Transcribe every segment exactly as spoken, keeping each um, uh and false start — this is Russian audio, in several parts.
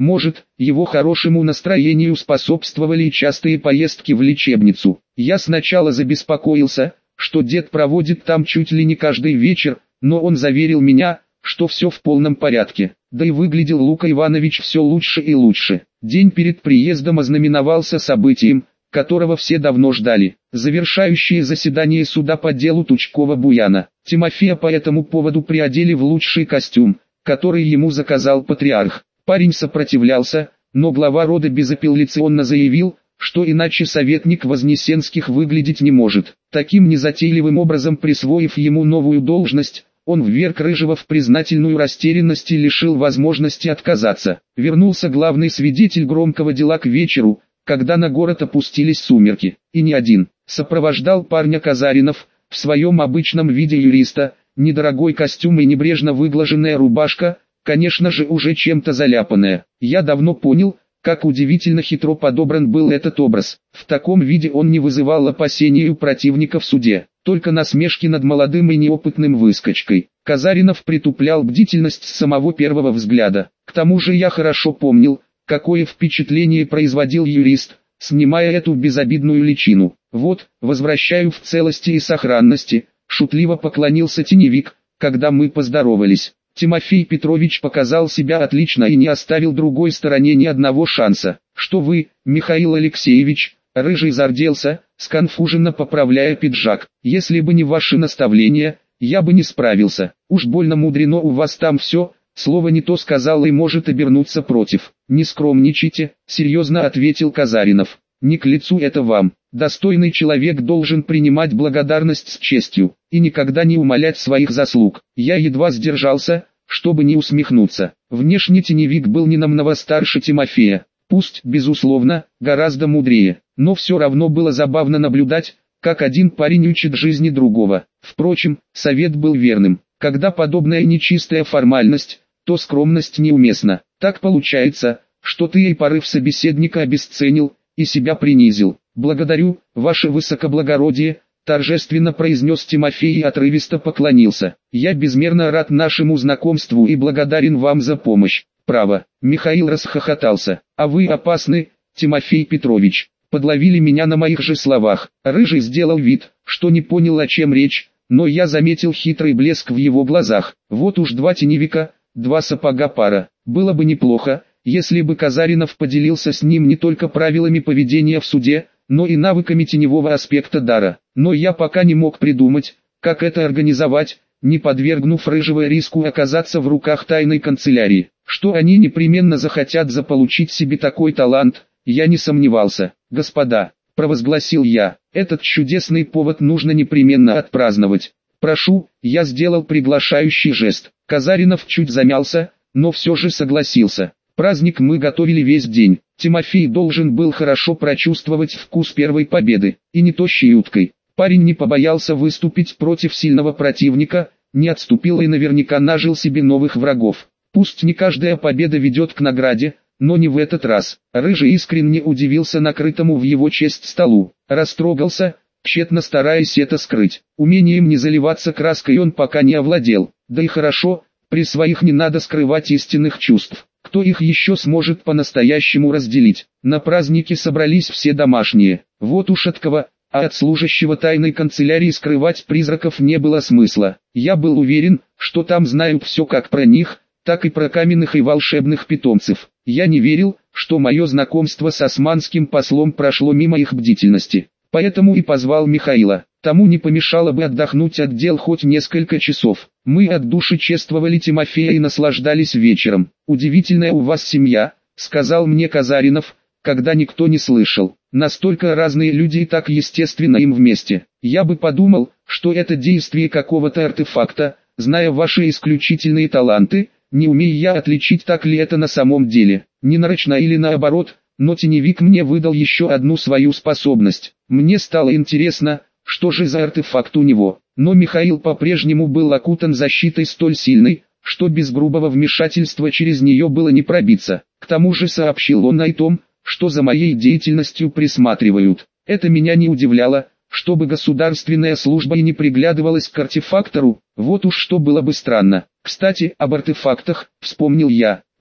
Может, его хорошему настроению способствовали частые поездки в лечебницу. Я сначала забеспокоился, что дед проводит там чуть ли не каждый вечер, но он заверил меня, что все в полном порядке. Да и выглядел Лука Иванович все лучше и лучше. День перед приездом ознаменовался событием, которого все давно ждали. Завершающее заседание суда по делу Тучкова-Буяна. Тимофея по этому поводу приодели в лучший костюм, который ему заказал патриарх. Парень сопротивлялся, но глава рода безапелляционно заявил, что иначе советник Вознесенских выглядеть не может. Таким незатейливым образом присвоив ему новую должность, он вверг Рыжего в признательную растерянность и лишил возможности отказаться. Вернулся главный свидетель громкого дела к вечеру, когда на город опустились сумерки. И не один. Сопровождал парня Казаринов, в своем обычном виде юриста, недорогой костюм и небрежно выглаженная рубашка, конечно же уже чем-то заляпанная. Я давно понял, как удивительно хитро подобран был этот образ. В таком виде он не вызывал опасений у противника в суде, только насмешки над молодым и неопытным выскочкой. Казаринов притуплял бдительность с самого первого взгляда. К тому же я хорошо помнил, какое впечатление производил юрист, снимая эту безобидную личину. Вот, возвращаю в целости и сохранности, шутливо поклонился теневик, когда мы поздоровались. Тимофей Петрович показал себя отлично и не оставил другой стороне ни одного шанса. Что вы, Михаил Алексеевич? Рыжий зарделся, сконфуженно поправляя пиджак. Если бы не ваши наставления, я бы не справился. Уж больно мудрено у вас там все, слово не то сказал и может обернуться против. Не скромничайте, серьезно ответил Казаринов. Не к лицу это вам. Достойный человек должен принимать благодарность с честью, и никогда не умалять своих заслуг. Я едва сдержался, чтобы не усмехнуться. Внешне теневик был не намного старше Тимофея, пусть, безусловно, гораздо мудрее, но все равно было забавно наблюдать, как один парень учит жизни другого. Впрочем, совет был верным. Когда подобная нечистая формальность, то скромность неуместна. Так получается, что ты и порыв собеседника обесценил, и себя принизил. «Благодарю, ваше высокоблагородие», — торжественно произнес Тимофей и отрывисто поклонился. «Я безмерно рад нашему знакомству и благодарен вам за помощь». «Право», — Михаил расхохотался. «А вы опасны, Тимофей Петрович. Подловили меня на моих же словах». Рыжий сделал вид, что не понял, о чем речь, но я заметил хитрый блеск в его глазах. Вот уж два теневика, два сапога пара. Было бы неплохо, если бы Казаринов поделился с ним не только правилами поведения в суде, но и навыками теневого аспекта дара. Но я пока не мог придумать, как это организовать, не подвергнув Рыжего риску оказаться в руках тайной канцелярии. Что они непременно захотят заполучить себе такой талант, я не сомневался. «Господа», — провозгласил я, — «этот чудесный повод нужно непременно отпраздновать. Прошу», — я сделал приглашающий жест. Казаринов чуть замялся, но все же согласился. Праздник мы готовили весь день. Тимофей должен был хорошо прочувствовать вкус первой победы, и не тощей уткой. Парень не побоялся выступить против сильного противника, не отступил и наверняка нажил себе новых врагов. Пусть не каждая победа ведет к награде, но не в этот раз. Рыжий искренне удивился накрытому в его честь столу, растрогался, тщетно стараясь это скрыть. Умением не заливаться краской он пока не овладел, да и хорошо, при своих не надо скрывать истинных чувств. Кто их еще сможет по-настоящему разделить? На празднике собрались все домашние. Вот уж от кого, а от служащего тайной канцелярии скрывать призраков не было смысла. Я был уверен, что там знают все как про них, так и про каменных и волшебных питомцев. Я не верил, что мое знакомство с османским послом прошло мимо их бдительности. Поэтому и позвал Михаила. Тому не помешало бы отдохнуть от дел хоть несколько часов. Мы от души чествовали Тимофея и наслаждались вечером. «Удивительная у вас семья», — сказал мне Казаринов, когда никто не слышал. «Настолько разные люди и так естественно им вместе. Я бы подумал, что это действие какого-то артефакта, зная ваши исключительные таланты, не умею я отличить, так ли это на самом деле, не нарочно или наоборот, но теневик мне выдал еще одну свою способность. Мне стало интересно, что же за артефакт у него, но Михаил по-прежнему был окутан защитой столь сильной, что без грубого вмешательства через нее было не пробиться. К тому же сообщил он о том, что за моей деятельностью присматривают. Это меня не удивляло, чтобы государственная служба и не приглядывалась к артефактору, вот уж что было бы странно. Кстати, об артефактах, вспомнил я.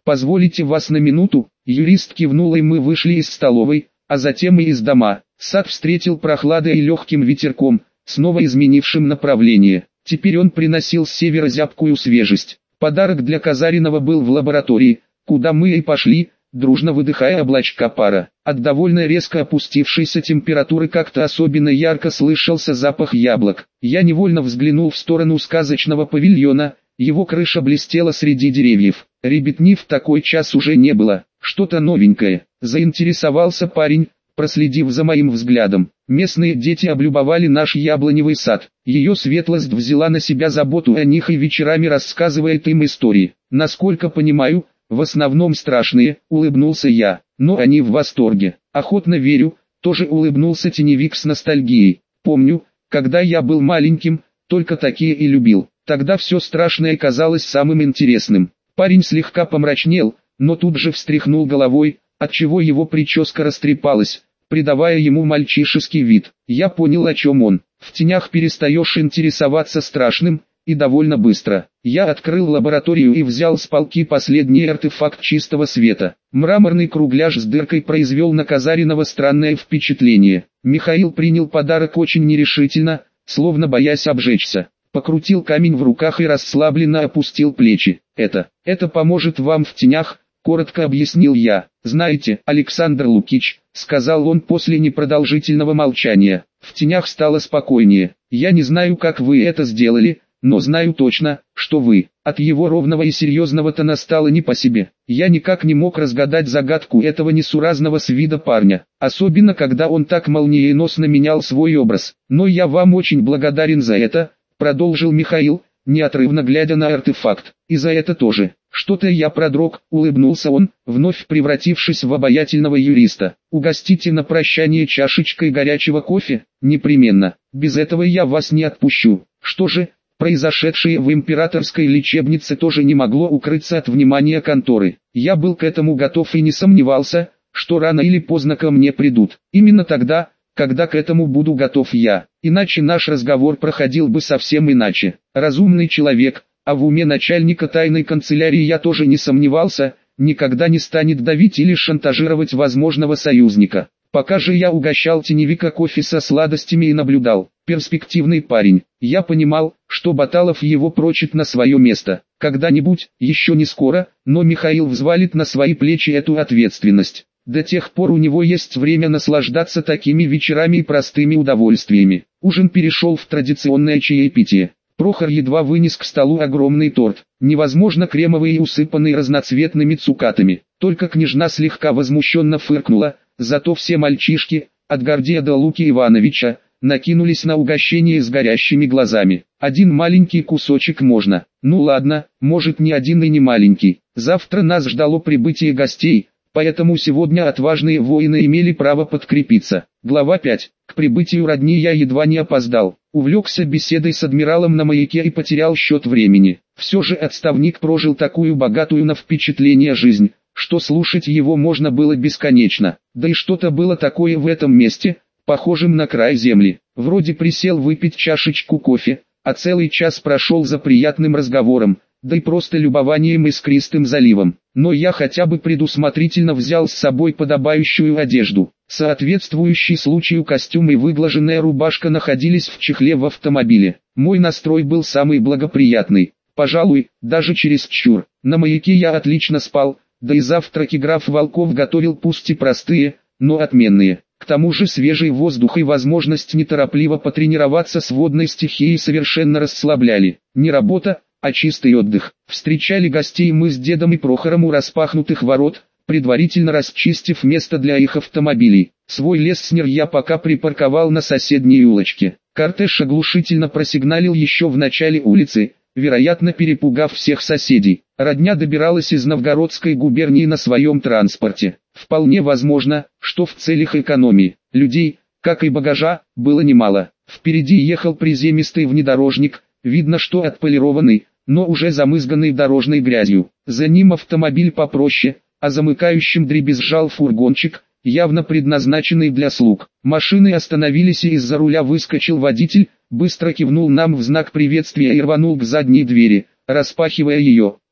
«Позволите вас на минуту?» Юрист кивнул, и мы вышли из столовой, а затем и из дома. Сад встретил прохладой и легким ветерком, снова изменившим направление. Теперь он приносил с севера зябкую свежесть. Подарок для Казаринова был в лаборатории, куда мы и пошли, дружно выдыхая облачка пара. От довольно резко опустившейся температуры как-то особенно ярко слышался запах яблок. Я невольно взглянул в сторону сказочного павильона, его крыша блестела среди деревьев. Ребятни в такой час уже не было. Что-то новенькое. Заинтересовался парень, проследив за моим взглядом. Местные дети облюбовали наш яблоневый сад. Ее светлость взяла на себя заботу о них и вечерами рассказывает им истории. Насколько понимаю, в основном страшные, улыбнулся я. Но они в восторге. Охотно верю, тоже улыбнулся теневик с ностальгией. Помню, когда я был маленьким, только такие и любил. Тогда все страшное казалось самым интересным. Парень слегка помрачнел, но тут же встряхнул головой, отчего его прическа растрепалась, придавая ему мальчишеский вид. Я понял, о чем он. В тенях перестаешь интересоваться страшным, и довольно быстро. Я открыл лабораторию и взял с полки последний артефакт чистого света. Мраморный кругляш с дыркой произвел на Казаринова странное впечатление. Михаил принял подарок очень нерешительно, словно боясь обжечься. Покрутил камень в руках и расслабленно опустил плечи. «Это, это поможет вам в тенях», — коротко объяснил я. «Знаете, Александр Лукич», — сказал он после непродолжительного молчания, — «в тенях стало спокойнее. Я не знаю, как вы это сделали, но знаю точно, что вы». От его ровного и серьезного тона стало не по себе. Я никак не мог разгадать загадку этого несуразного с вида парня, особенно когда он так молниеносно менял свой образ. «Но я вам очень благодарен за это», — продолжил Михаил, неотрывно глядя на артефакт. «И за это тоже. Что-то я продрог», — улыбнулся он, вновь превратившись в обаятельного юриста. «Угостите на прощание чашечкой горячего кофе?» «Непременно. Без этого я вас не отпущу». Что же, произошедшее в императорской лечебнице тоже не могло укрыться от внимания конторы. Я был к этому готов и не сомневался, что рано или поздно ко мне придут. Именно тогда, когда к этому буду готов я. Иначе наш разговор проходил бы совсем иначе. Разумный человек, а в уме начальника тайной канцелярии я тоже не сомневался, никогда не станет давить или шантажировать возможного союзника. Пока же я угощал теневика кофе со сладостями и наблюдал. Перспективный парень. Я понимал, что Баталов его прочит на свое место. Когда-нибудь, еще не скоро, но Михаил взвалит на свои плечи эту ответственность. До тех пор у него есть время наслаждаться такими вечерами и простыми удовольствиями. Ужин перешел в традиционное чаепитие. Прохор едва вынес к столу огромный торт, невозможно кремовый и усыпанный разноцветными цукатами. Только княжна слегка возмущенно фыркнула, зато все мальчишки, от Гордея до Луки Ивановича, накинулись на угощение с горящими глазами. Один маленький кусочек можно. Ну ладно, может не один и не маленький. Завтра нас ждало прибытие гостей. Поэтому сегодня отважные воины имели право подкрепиться. Глава пять. К прибытию родни я едва не опоздал. Увлекся беседой с адмиралом на маяке и потерял счет времени. Все же отставник прожил такую богатую на впечатление жизнь, что слушать его можно было бесконечно. Да и что-то было такое в этом месте, похожем на край земли. Вроде присел выпить чашечку кофе, а целый час прошел за приятным разговором, да и просто любованием искристым заливом. Но я хотя бы предусмотрительно взял с собой подобающую одежду. Соответствующий случаю костюм и выглаженная рубашка находились в чехле в автомобиле. Мой настрой был самый благоприятный, пожалуй, даже чересчур. На маяке я отлично спал, да и завтраки граф Волков готовил пусть и простые, но отменные. К тому же свежий воздух и возможность неторопливо потренироваться с водной стихией совершенно расслабляли. Не работа, а чистый отдых. Встречали гостей мы с дедом и Прохором у распахнутых ворот, предварительно расчистив место для их автомобилей. Свой Леснер я пока припарковал на соседней улочке. Кортеж оглушительно просигналил еще в начале улицы, вероятно перепугав всех соседей. Родня добиралась из Новгородской губернии на своем транспорте. Вполне возможно, что в целях экономии. Людей, как и багажа, было немало. Впереди ехал приземистый внедорожник, видно, что отполированный, но уже замызганный дорожной грязью. За ним автомобиль попроще, а замыкающим дребезжал фургончик, явно предназначенный для слуг. Машины остановились, и из-за руля выскочил водитель, быстро кивнул нам в знак приветствия и рванул к задней двери, распахивая ее.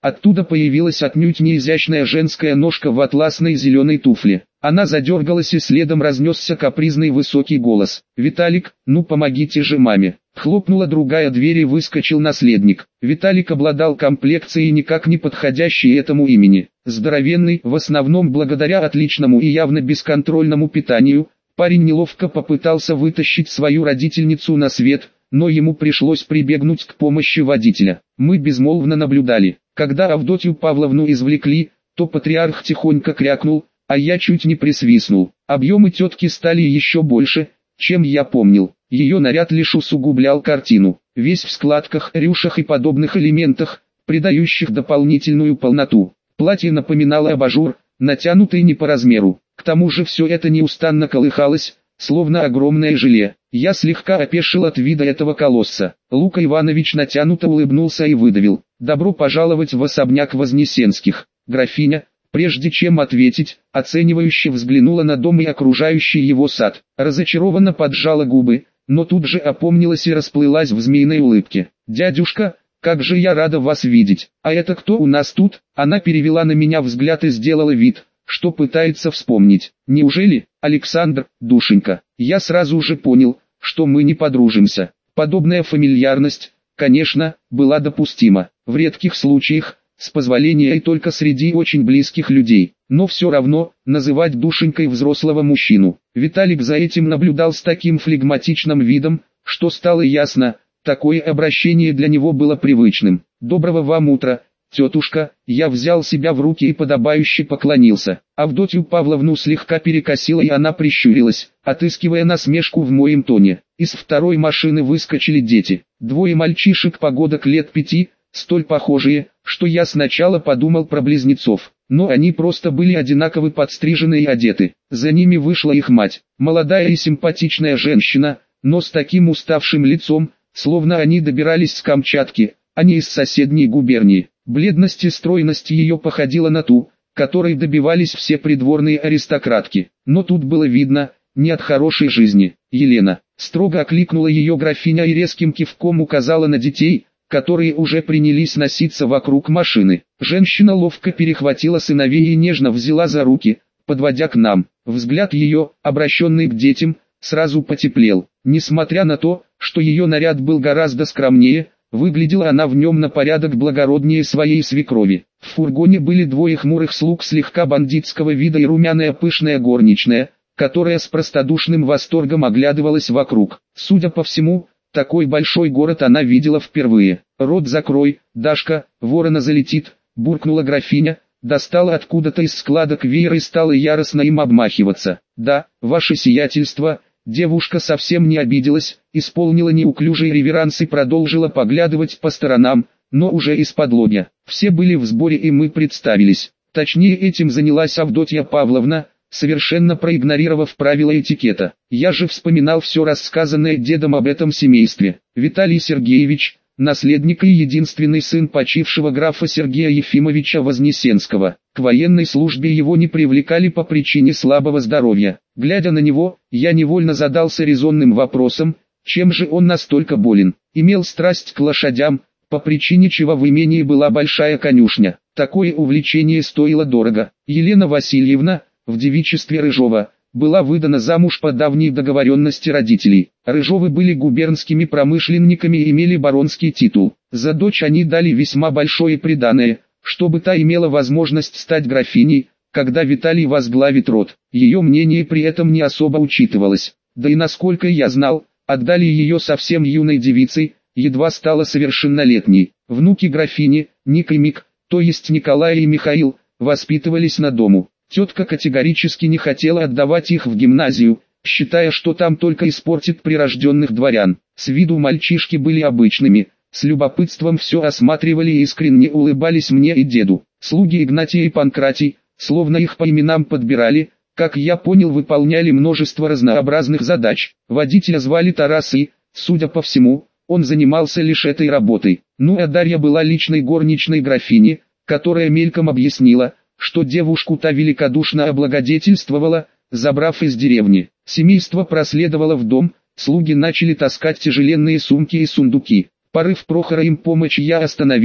Оттуда появилась отнюдь не изящная женская ножка в атласной зеленой туфле. Она задергалась, и следом разнесся капризный высокий голос. «Виталик, ну помогите же маме!» Хлопнула другая дверь, и выскочил наследник. Виталик обладал комплекцией, никак не подходящей этому имени. Здоровенный, в основном благодаря отличному и явно бесконтрольному питанию, парень неловко попытался вытащить свою родительницу на свет, но ему пришлось прибегнуть к помощи водителя. Мы безмолвно наблюдали. Когда Авдотью Павловну извлекли, то патриарх тихонько крякнул, а я чуть не присвистнул. Объемы тетки стали еще больше, чем я помнил. Ее наряд лишь усугублял картину. Весь в складках, рюшах и подобных элементах, придающих дополнительную полноту. Платье напоминало абажур, натянутый не по размеру. К тому же все это неустанно колыхалось, словно огромное желе. Я слегка опешил от вида этого колосса. Лука Иванович натянуто улыбнулся и выдавил: «Добро пожаловать в особняк Вознесенских». Графиня, прежде чем ответить, оценивающе взглянула на дом и окружающий его сад. Разочарованно поджала губы, но тут же опомнилась и расплылась в змеиной улыбке. «Дядюшка, как же я рада вас видеть! А это кто у нас тут?» Она перевела на меня взгляд и сделала вид, что пытается вспомнить. «Неужели, Александр, душенька?» Я сразу же понял, что мы не подружимся. Подобная фамильярность, конечно, была допустима. В редких случаях, с позволения и только среди очень близких людей. Но все равно, называть душенькой взрослого мужчину. Виталик за этим наблюдал с таким флегматичным видом, что стало ясно, такое обращение для него было привычным. «Доброго вам утра, тетушка». Я взял себя в руки и подобающе поклонился. Авдотью Павловну слегка перекосило, и она прищурилась, отыскивая насмешку в моем тоне. Из второй машины выскочили дети. Двое мальчишек погодок лет пяти, столь похожие, что я сначала подумал про близнецов. Но они просто были одинаково подстрижены и одеты. За ними вышла их мать, молодая и симпатичная женщина, но с таким уставшим лицом, словно они добирались с Камчатки, а не из соседней губернии. Бледность и стройность ее походила на ту, которой добивались все придворные аристократки. Но тут было видно, не от хорошей жизни. «Елена», строго окликнула ее графиня и резким кивком указала на детей, которые уже принялись носиться вокруг машины. Женщина ловко перехватила сыновей и нежно взяла за руки, подводя к нам. Взгляд ее, обращенный к детям, сразу потеплел. Несмотря на то, что ее наряд был гораздо скромнее, выглядела она в нем на порядок благороднее своей свекрови. В фургоне были двое хмурых слуг слегка бандитского вида и румяная пышная горничная, которая с простодушным восторгом оглядывалась вокруг. Судя по всему, такой большой город она видела впервые. «Рот закрой, Дашка, ворона залетит», — буркнула графиня, достала откуда-то из складок веер и стала яростно им обмахиваться. «Да, ваше сиятельство». Девушка совсем не обиделась, исполнила неуклюжий реверанс и продолжила поглядывать по сторонам, но уже из-под лобья. Все были в сборе, и мы представились. Точнее, этим занялась Авдотья Павловна, совершенно проигнорировав правила этикета. Я же вспоминал все рассказанное дедом об этом семействе. Виталий Сергеевич, наследник и единственный сын почившего графа Сергея Ефимовича Вознесенского. К военной службе его не привлекали по причине слабого здоровья. Глядя на него, я невольно задался резонным вопросом, чем же он настолько болен. Имел страсть к лошадям, по причине чего в имении была большая конюшня. Такое увлечение стоило дорого. Елена Васильевна, в девичестве Рыжова, была выдана замуж по давней договоренности родителей. Рыжовы были губернскими промышленниками и имели баронский титул. За дочь они дали весьма большое приданое, чтобы та имела возможность стать графиней, когда Виталий возглавит род. Ее мнение при этом не особо учитывалось. Да и насколько я знал, отдали ее совсем юной девицей, едва стала совершеннолетней. Внуки графини, Ник и Мик, то есть Николай и Михаил, воспитывались на дому. Тетка категорически не хотела отдавать их в гимназию, считая, что там только испортит прирожденных дворян. С виду мальчишки были обычными, с любопытством все осматривали и искренне улыбались мне и деду. Слуги Игнатий и Панкратий, словно их по именам подбирали, как я понял, выполняли множество разнообразных задач. Водителя звали Тарас и, судя по всему, он занимался лишь этой работой. Ну а Дарья была личной горничной графини, которая мельком объяснила, что девушку та великодушно облагодетельствовала, забрав из деревни. Семейство проследовало в дом, слуги начали таскать тяжеленные сумки и сундуки. Порыв Прохора им помочь я остановил,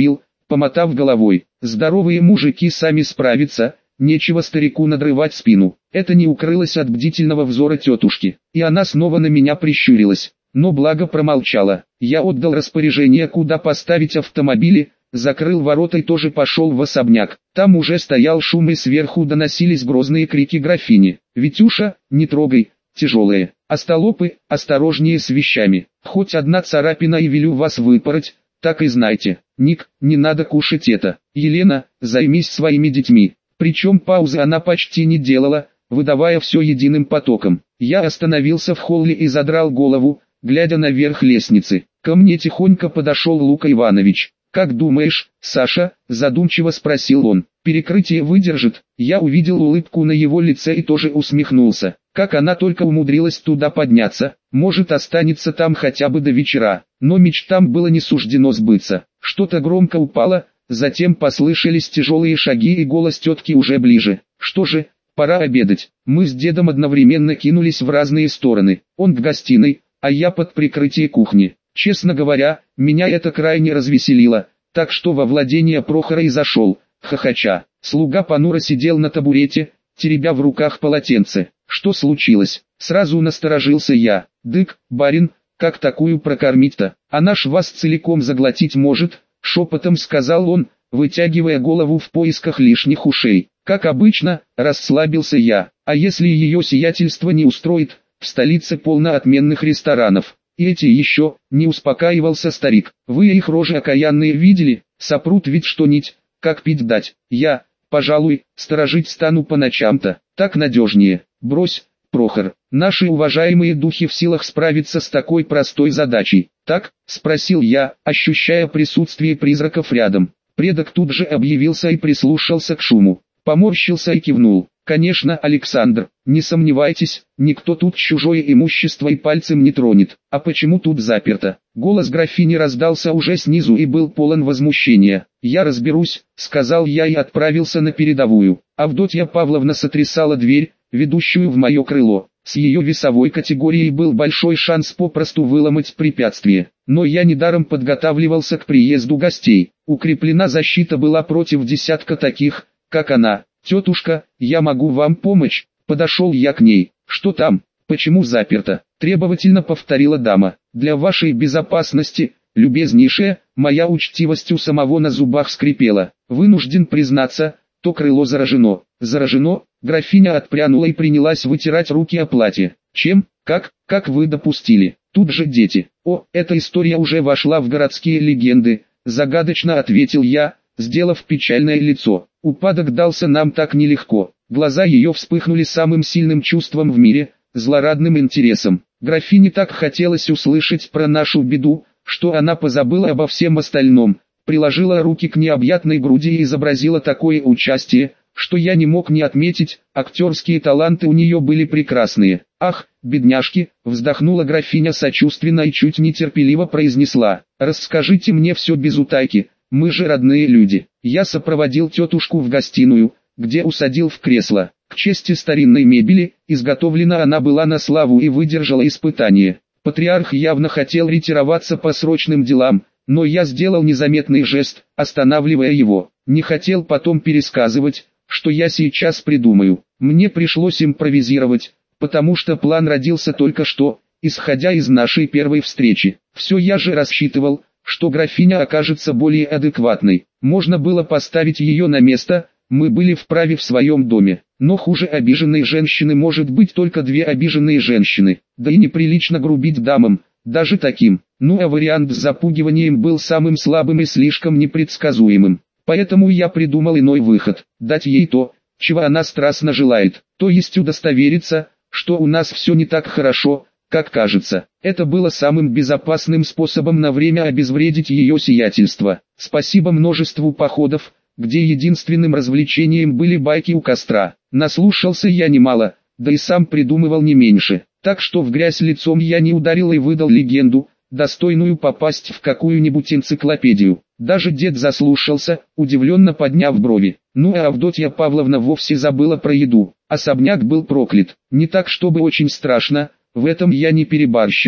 помотав головой. Здоровые мужики сами справятся, нечего старику надрывать спину. Это не укрылось от бдительного взора тетушки, и она снова на меня прищурилась, но благо промолчала. Я отдал распоряжение, куда поставить автомобили, закрыл ворота и тоже пошел в особняк. Там уже стоял шум и сверху доносились грозные крики графини. «Витюша, не трогай, тяжелые, остолопы, осторожнее с вещами, хоть одна царапина и велю вас выпороть, так и знайте. Ник, не надо кушать это. Елена, займись своими детьми». Причем паузы она почти не делала, выдавая все единым потоком. Я остановился в холле и задрал голову, глядя наверх лестницы. Ко мне тихонько подошел Лука Иванович. «Как думаешь, Саша?» – задумчиво спросил он. «Перекрытие выдержит?» Я увидел улыбку на его лице и тоже усмехнулся. Как она только умудрилась туда подняться, может останется там хотя бы до вечера. Но мечтам было не суждено сбыться. Что-то громко упало, затем послышались тяжелые шаги и голос тетки уже ближе. «Что же, пора обедать». Мы с дедом одновременно кинулись в разные стороны. Он к гостиной, а я под прикрытие кухни. Честно говоря, меня это крайне развеселило, так что во владение Прохора и зашел, хохоча. Слуга понуро сидел на табурете, теребя в руках полотенце. «Что случилось?» Сразу насторожился я. «Дык, барин, как такую прокормить-то? Она ж вас целиком заглотить может», шепотом сказал он, вытягивая голову в поисках лишних ушей. Как обычно, расслабился я. А если ее сиятельство не устроит, в столице полно отменных ресторанов. И эти еще, не успокаивался старик. Вы их рожи окаянные видели, сопрут ведь что-нибудь, как пить дать. Я, пожалуй, сторожить стану по ночам-то, так надежнее. Брось, Прохор, наши уважаемые духи в силах справиться с такой простой задачей. Так, спросил я, ощущая присутствие призраков рядом. Предок тут же объявился и прислушался к шуму. Поморщился и кивнул. «Конечно, Александр, не сомневайтесь, никто тут чужое имущество и пальцем не тронет. А почему тут заперто?» Голос графини раздался уже снизу и был полон возмущения. «Я разберусь», — сказал я и отправился на передовую. Авдотья Павловна сотрясала дверь, ведущую в мое крыло. С ее весовой категорией был большой шанс попросту выломать препятствие. Но я недаром подготавливался к приезду гостей. Укреплена защита была против десятка таких, как она. «Тетушка, я могу вам помочь?» Подошел я к ней. «Что там? Почему заперто?» Требовательно повторила дама. «Для вашей безопасности, любезнейшая, моя учтивость у самого на зубах скрипела. Вынужден признаться, то крыло заражено». «Заражено?» Графиня отпрянула и принялась вытирать руки о платье. «Чем? Как? Как вы допустили?» Тут же дети. «О, эта история уже вошла в городские легенды», загадочно ответил я, сделав печальное лицо. Упадок дался нам так нелегко. Глаза ее вспыхнули самым сильным чувством в мире, злорадным интересом. Графине так хотелось услышать про нашу беду, что она позабыла обо всем остальном, приложила руки к необъятной груди и изобразила такое участие, что я не мог не отметить, актерские таланты у нее были прекрасные. «Ах, бедняжки!» — вздохнула графиня сочувственно и чуть нетерпеливо произнесла. «Расскажите мне все без утайки, мы же родные люди». Я сопроводил тетушку в гостиную, где усадил в кресло. К чести старинной мебели, изготовлена она была на славу и выдержала испытание. Патриарх явно хотел ретироваться по срочным делам, но я сделал незаметный жест, останавливая его. Не хотел потом пересказывать, что я сейчас придумаю. Мне пришлось импровизировать, потому что план родился только что, исходя из нашей первой встречи. Все я же рассчитывал, что графиня окажется более адекватной. Можно было поставить ее на место, мы были вправе в своем доме. Но хуже обиженной женщины может быть только две обиженные женщины. Да и неприлично грубить дамам, даже таким. Ну а вариант с запугиванием был самым слабым и слишком непредсказуемым. Поэтому я придумал иной выход. Дать ей то, чего она страстно желает. То есть удостовериться, что у нас все не так хорошо, как кажется. Это было самым безопасным способом на время обезвредить ее сиятельство. Спасибо множеству походов, где единственным развлечением были байки у костра. Наслушался я немало, да и сам придумывал не меньше. Так что в грязь лицом я не ударил и выдал легенду, достойную попасть в какую-нибудь энциклопедию. Даже дед заслушался, удивленно подняв брови. Ну а Авдотья Павловна вовсе забыла про еду. Особняк был проклят. Не так чтобы очень страшно, в этом я не перебарщивал.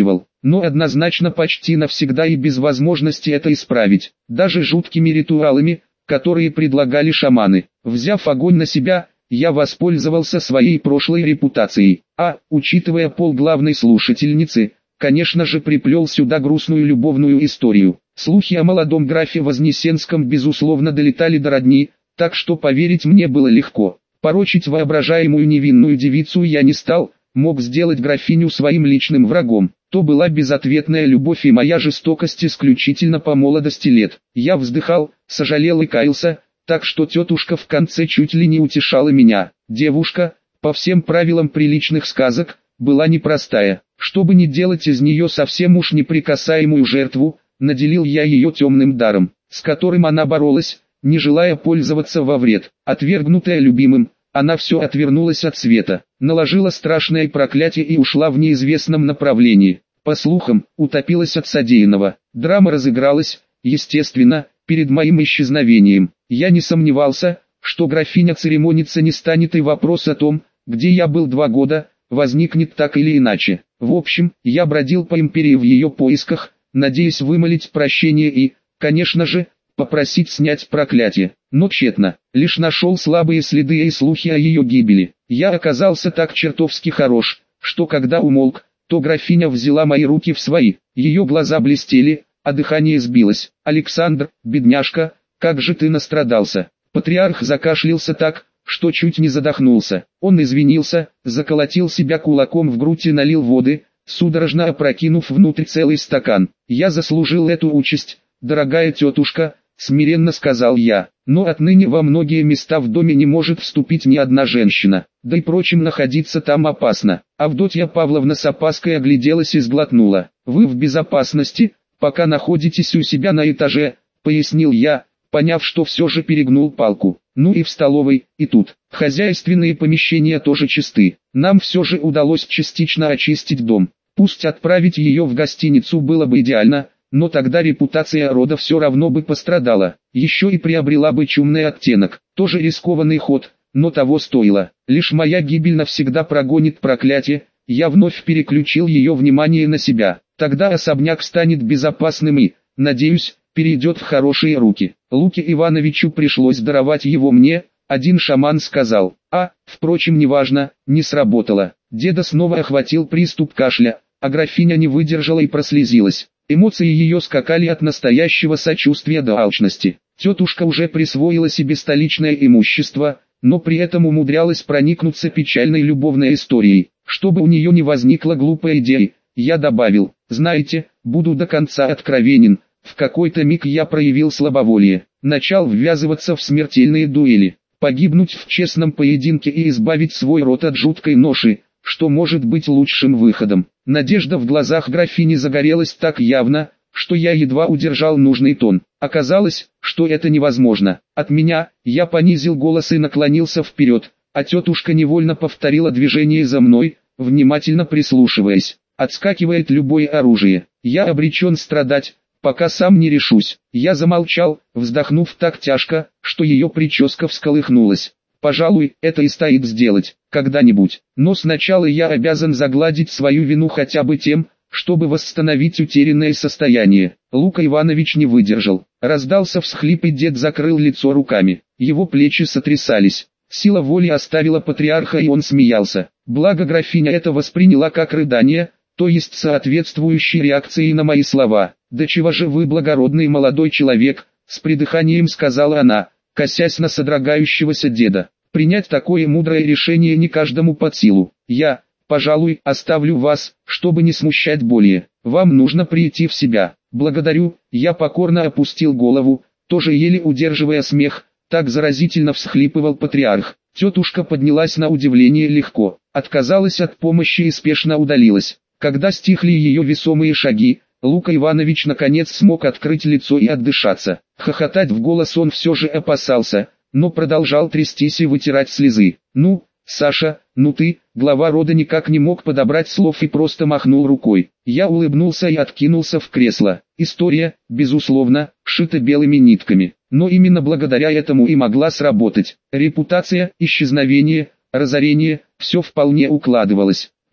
но однозначно почти навсегда и без возможности это исправить, даже жуткими ритуалами, которые предлагали шаманы. Взяв огонь на себя, я воспользовался своей прошлой репутацией, а, учитывая пол главной слушательницы, конечно же приплел сюда грустную любовную историю. Слухи о молодом графе Вознесенском безусловно долетали до родни, так что поверить мне было легко. Порочить воображаемую невинную девицу я не стал, мог сделать графиню своим личным врагом. То была безответная любовь и моя жестокость исключительно по молодости лет. Я вздыхал, сожалел и каялся, так что тетушка в конце чуть ли не утешала меня. Девушка, по всем правилам приличных сказок, была непростая. Чтобы не делать из нее совсем уж неприкасаемую жертву, наделил я ее темным даром, с которым она боролась, не желая пользоваться во вред. Отвергнутая любимым, она все отвернулась от света, наложила страшное проклятие и ушла в неизвестном направлении. По слухам, утопилась от содеянного. Драма разыгралась, естественно, перед моим исчезновением. Я не сомневался, что графиня церемониться не станет, и вопрос о том, где я был два года, возникнет так или иначе. В общем, я бродил по империи в ее поисках, надеясь вымолить прощение и, конечно же, попросить снять проклятие. Но тщетно, лишь нашел слабые следы и слухи о ее гибели. Я оказался так чертовски хорош, что когда умолк, то графиня взяла мои руки в свои. Ее глаза блестели, а дыхание сбилось. «Александр, бедняжка, как же ты настрадался!» Патриарх закашлялся так, что чуть не задохнулся. Он извинился, заколотил себя кулаком в грудь и налил воды, судорожно опрокинув внутрь целый стакан. «Я заслужил эту участь, дорогая тетушка», — смиренно сказал я. «Но отныне во многие места в доме не может вступить ни одна женщина, да и прочим находиться там опасно». Авдотья Павловна с опаской огляделась и сглотнула. «Вы в безопасности, пока находитесь у себя на этаже», — пояснил я, поняв, что все же перегнул палку. «Ну и в столовой, и тут. Хозяйственные помещения тоже чисты. Нам все же удалось частично очистить дом. Пусть отправить ее в гостиницу было бы идеально, но тогда репутация рода все равно бы пострадала, еще и приобрела бы чумный оттенок. Тоже рискованный ход, но того стоило. Лишь моя гибель навсегда прогонит проклятие». Я вновь переключил ее внимание на себя. Тогда особняк станет безопасным и, надеюсь, перейдет в хорошие руки. Луке Ивановичу пришлось даровать его мне, один шаман сказал. А, впрочем, неважно, не сработало. Деда снова охватил приступ кашля, а графиня не выдержала и прослезилась. Эмоции ее скакали от настоящего сочувствия до алчности. Тетушка уже присвоила себе столичное имущество, но при этом умудрялась проникнуться печальной любовной историей. Чтобы у нее не возникла глупая идея, я добавил: «Знаете, буду до конца откровенен, в какой-то миг я проявил слабоволие, начал ввязываться в смертельные дуэли, погибнуть в честном поединке и избавить свой род от жуткой ноши, что может быть лучшим выходом». Надежда в глазах графини загорелась так явно, что я едва удержал нужный тон. Оказалось, что это невозможно. От меня, я понизил голос и наклонился вперед, а тетушка невольно повторила движение за мной, внимательно прислушиваясь. Отскакивает любое оружие. Я обречен страдать, пока сам не решусь. Я замолчал, вздохнув так тяжко, что ее прическа всколыхнулась. Пожалуй, это и стоит сделать, когда-нибудь. Но сначала я обязан загладить свою вину хотя бы тем, чтобы восстановить утерянное состояние. Лука Иванович не выдержал. Раздался всхлип, и дед закрыл лицо руками. Его плечи сотрясались. Сила воли оставила патриарха, и он смеялся. Благо графиня это восприняла как рыдание, то есть соответствующей реакцией на мои слова. «Да чего же вы благородный молодой человек», — с придыханием сказала она, косясь на содрогающегося деда. «Принять такое мудрое решение не каждому под силу. Я, пожалуй, оставлю вас, чтобы не смущать более. Вам нужно прийти в себя». «Благодарю», — я покорно опустил голову, тоже еле удерживая смех, так заразительно всхлипывал патриарх. Тетушка поднялась на удивление легко, отказалась от помощи и спешно удалилась. Когда стихли ее весомые шаги, Лука Иванович наконец смог открыть лицо и отдышаться. Хохотать в голос он все же опасался, но продолжал трястись и вытирать слезы. «Ну, Саша, ну ты», глава рода никак не мог подобрать слов и просто махнул рукой. Я улыбнулся и откинулся в кресло. История, безусловно, шита белыми нитками, но именно благодаря этому и могла сработать. Репутация, исчезновение, разорение, все вполне укладывалось.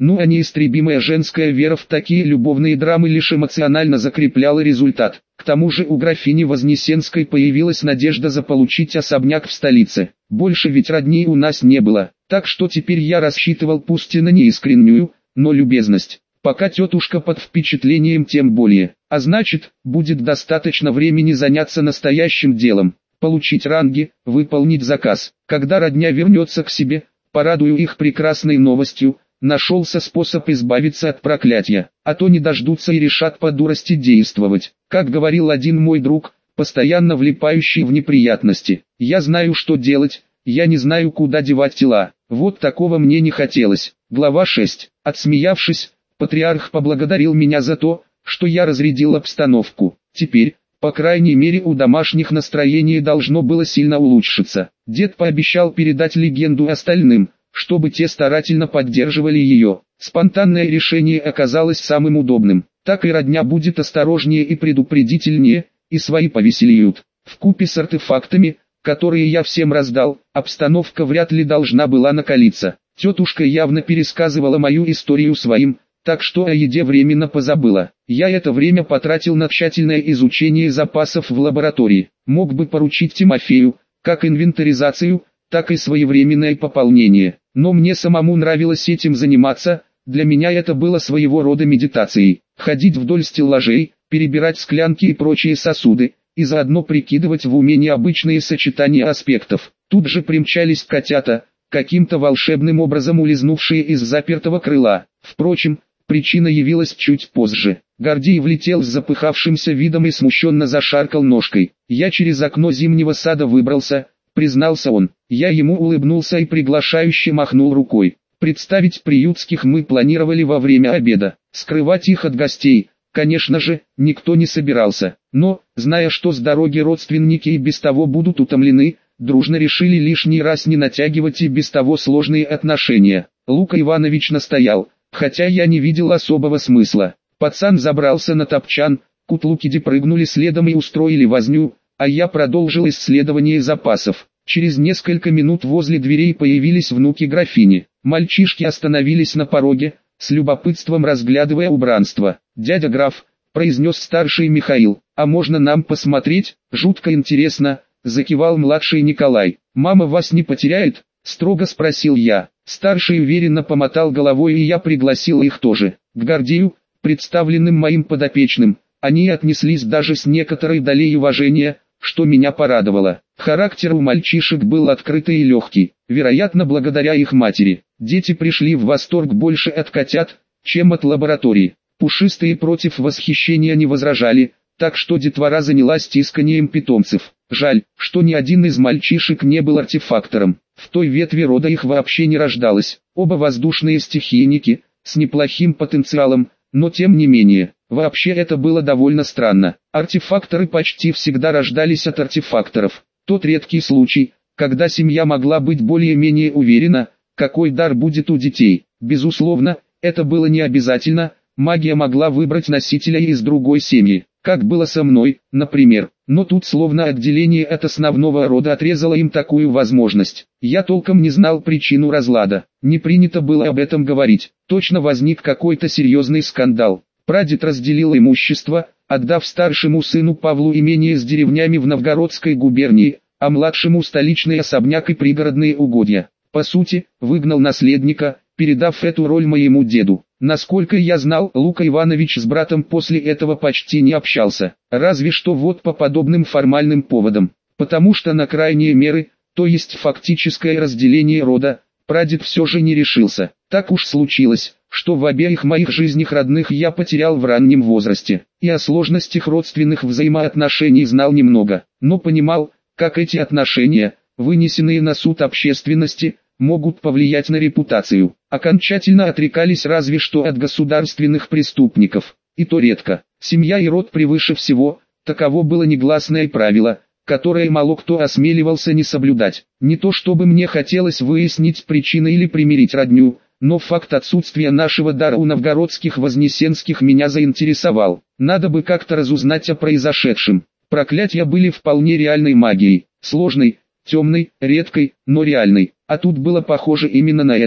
Ну а неистребимая женская вера в такие любовные драмы лишь эмоционально закрепляла результат. К тому же у графини Вознесенской появилась надежда заполучить особняк в столице. Больше ведь родней у нас не было, так что теперь я рассчитывал пусть и на неискреннюю, но любезность. Пока тетушка под впечатлением, тем более. А значит, будет достаточно времени заняться настоящим делом. Получить ранги, выполнить заказ. Когда родня вернется к себе, порадую их прекрасной новостью. Нашелся способ избавиться от проклятия, а то не дождутся и решат по дурости действовать. Как говорил один мой друг, постоянно влипающий в неприятности. Я знаю, что делать, я не знаю, куда девать тела. Вот такого мне не хотелось. Глава шесть. Отсмеявшись, патриарх поблагодарил меня за то, что я разрядил обстановку. Теперь, по крайней мере, у домашних настроение должно было сильно улучшиться. Дед пообещал передать легенду остальным, чтобы те старательно поддерживали ее. Спонтанное решение оказалось самым удобным. Так и родня будет осторожнее и предупредительнее, и свои повеселеют. Вкупе с артефактами, которые я всем раздал, обстановка вряд ли должна была накалиться. Тетушка явно пересказывала мою историю своим, так что о еде временно позабыла. Я это время потратил на тщательное изучение запасов в лаборатории. Мог бы поручить Тимофею, как инвентаризацию, так и своевременное пополнение. Но мне самому нравилось этим заниматься, для меня это было своего рода медитацией. Ходить вдоль стеллажей, перебирать склянки и прочие сосуды, и заодно прикидывать в уме необычные сочетания аспектов. Тут же примчались котята, каким-то волшебным образом улизнувшие из запертого крыла. Впрочем, причина явилась чуть позже. Гордей влетел с запыхавшимся видом и смущенно зашаркал ножкой. Я через окно зимнего сада выбрался, признался он. Я ему улыбнулся и приглашающе махнул рукой. Представить приютских мы планировали во время обеда. Скрывать их от гостей, конечно же, никто не собирался. Но, зная, что с дороги родственники и без того будут утомлены, дружно решили лишний раз не натягивать и без того сложные отношения. Лука Иванович настоял, хотя я не видел особого смысла. Пацан забрался на топчан, кутлукиди прыгнули следом и устроили возню, а я продолжил исследование запасов. Через несколько минут возле дверей появились внуки графини. Мальчишки остановились на пороге, с любопытством разглядывая убранство. «Дядя граф», — произнес старший Михаил, — «а можно нам посмотреть? Жутко интересно», — закивал младший Николай. «Мама вас не потеряет?» — строго спросил я. Старший уверенно помотал головой, и я пригласил их тоже. К Гордею, представленным моим подопечным, они отнеслись даже с некоторой долей уважения, что меня порадовало. Характер у мальчишек был открытый и легкий, вероятно благодаря их матери. Дети пришли в восторг больше от котят, чем от лаборатории. Пушистые против восхищения не возражали, так что детвора занялась тисканием питомцев. Жаль, что ни один из мальчишек не был артефактором. В той ветви рода их вообще не рождалось. Оба воздушные стихийники, с неплохим потенциалом, но тем не менее. Вообще это было довольно странно. Артефакторы почти всегда рождались от артефакторов. Тот редкий случай, когда семья могла быть более-менее уверена, какой дар будет у детей. Безусловно, это было не обязательно, магия могла выбрать носителя из другой семьи, как было со мной, например. Но тут словно отделение от основного рода отрезало им такую возможность. Я толком не знал причину разлада, не принято было об этом говорить. Точно возник какой-то серьезный скандал. Прадед разделил имущество, отдав старшему сыну Павлу имение с деревнями в Новгородской губернии, а младшему столичный особняк и пригородные угодья. По сути, выгнал наследника, передав эту роль моему деду. Насколько я знал, Лука Иванович с братом после этого почти не общался, разве что вот по подобным формальным поводам. Потому что на крайние меры, то есть фактическое разделение рода, прадед все же не решился. Так уж случилось, что в обеих моих жизнях родных я потерял в раннем возрасте, и о сложностях родственных взаимоотношений знал немного, но понимал, как эти отношения, вынесенные на суд общественности, могут повлиять на репутацию. Окончательно отрекались разве что от государственных преступников, и то редко. Семья и род превыше всего, таково было негласное правило, которое мало кто осмеливался не соблюдать. Не то чтобы мне хотелось выяснить причины или примирить родню, но факт отсутствия нашего дара у новгородских вознесенских меня заинтересовал. Надо бы как-то разузнать о произошедшем. Проклятия были вполне реальной магией, сложной, темной, редкой, но реальной. А тут было похоже именно на это,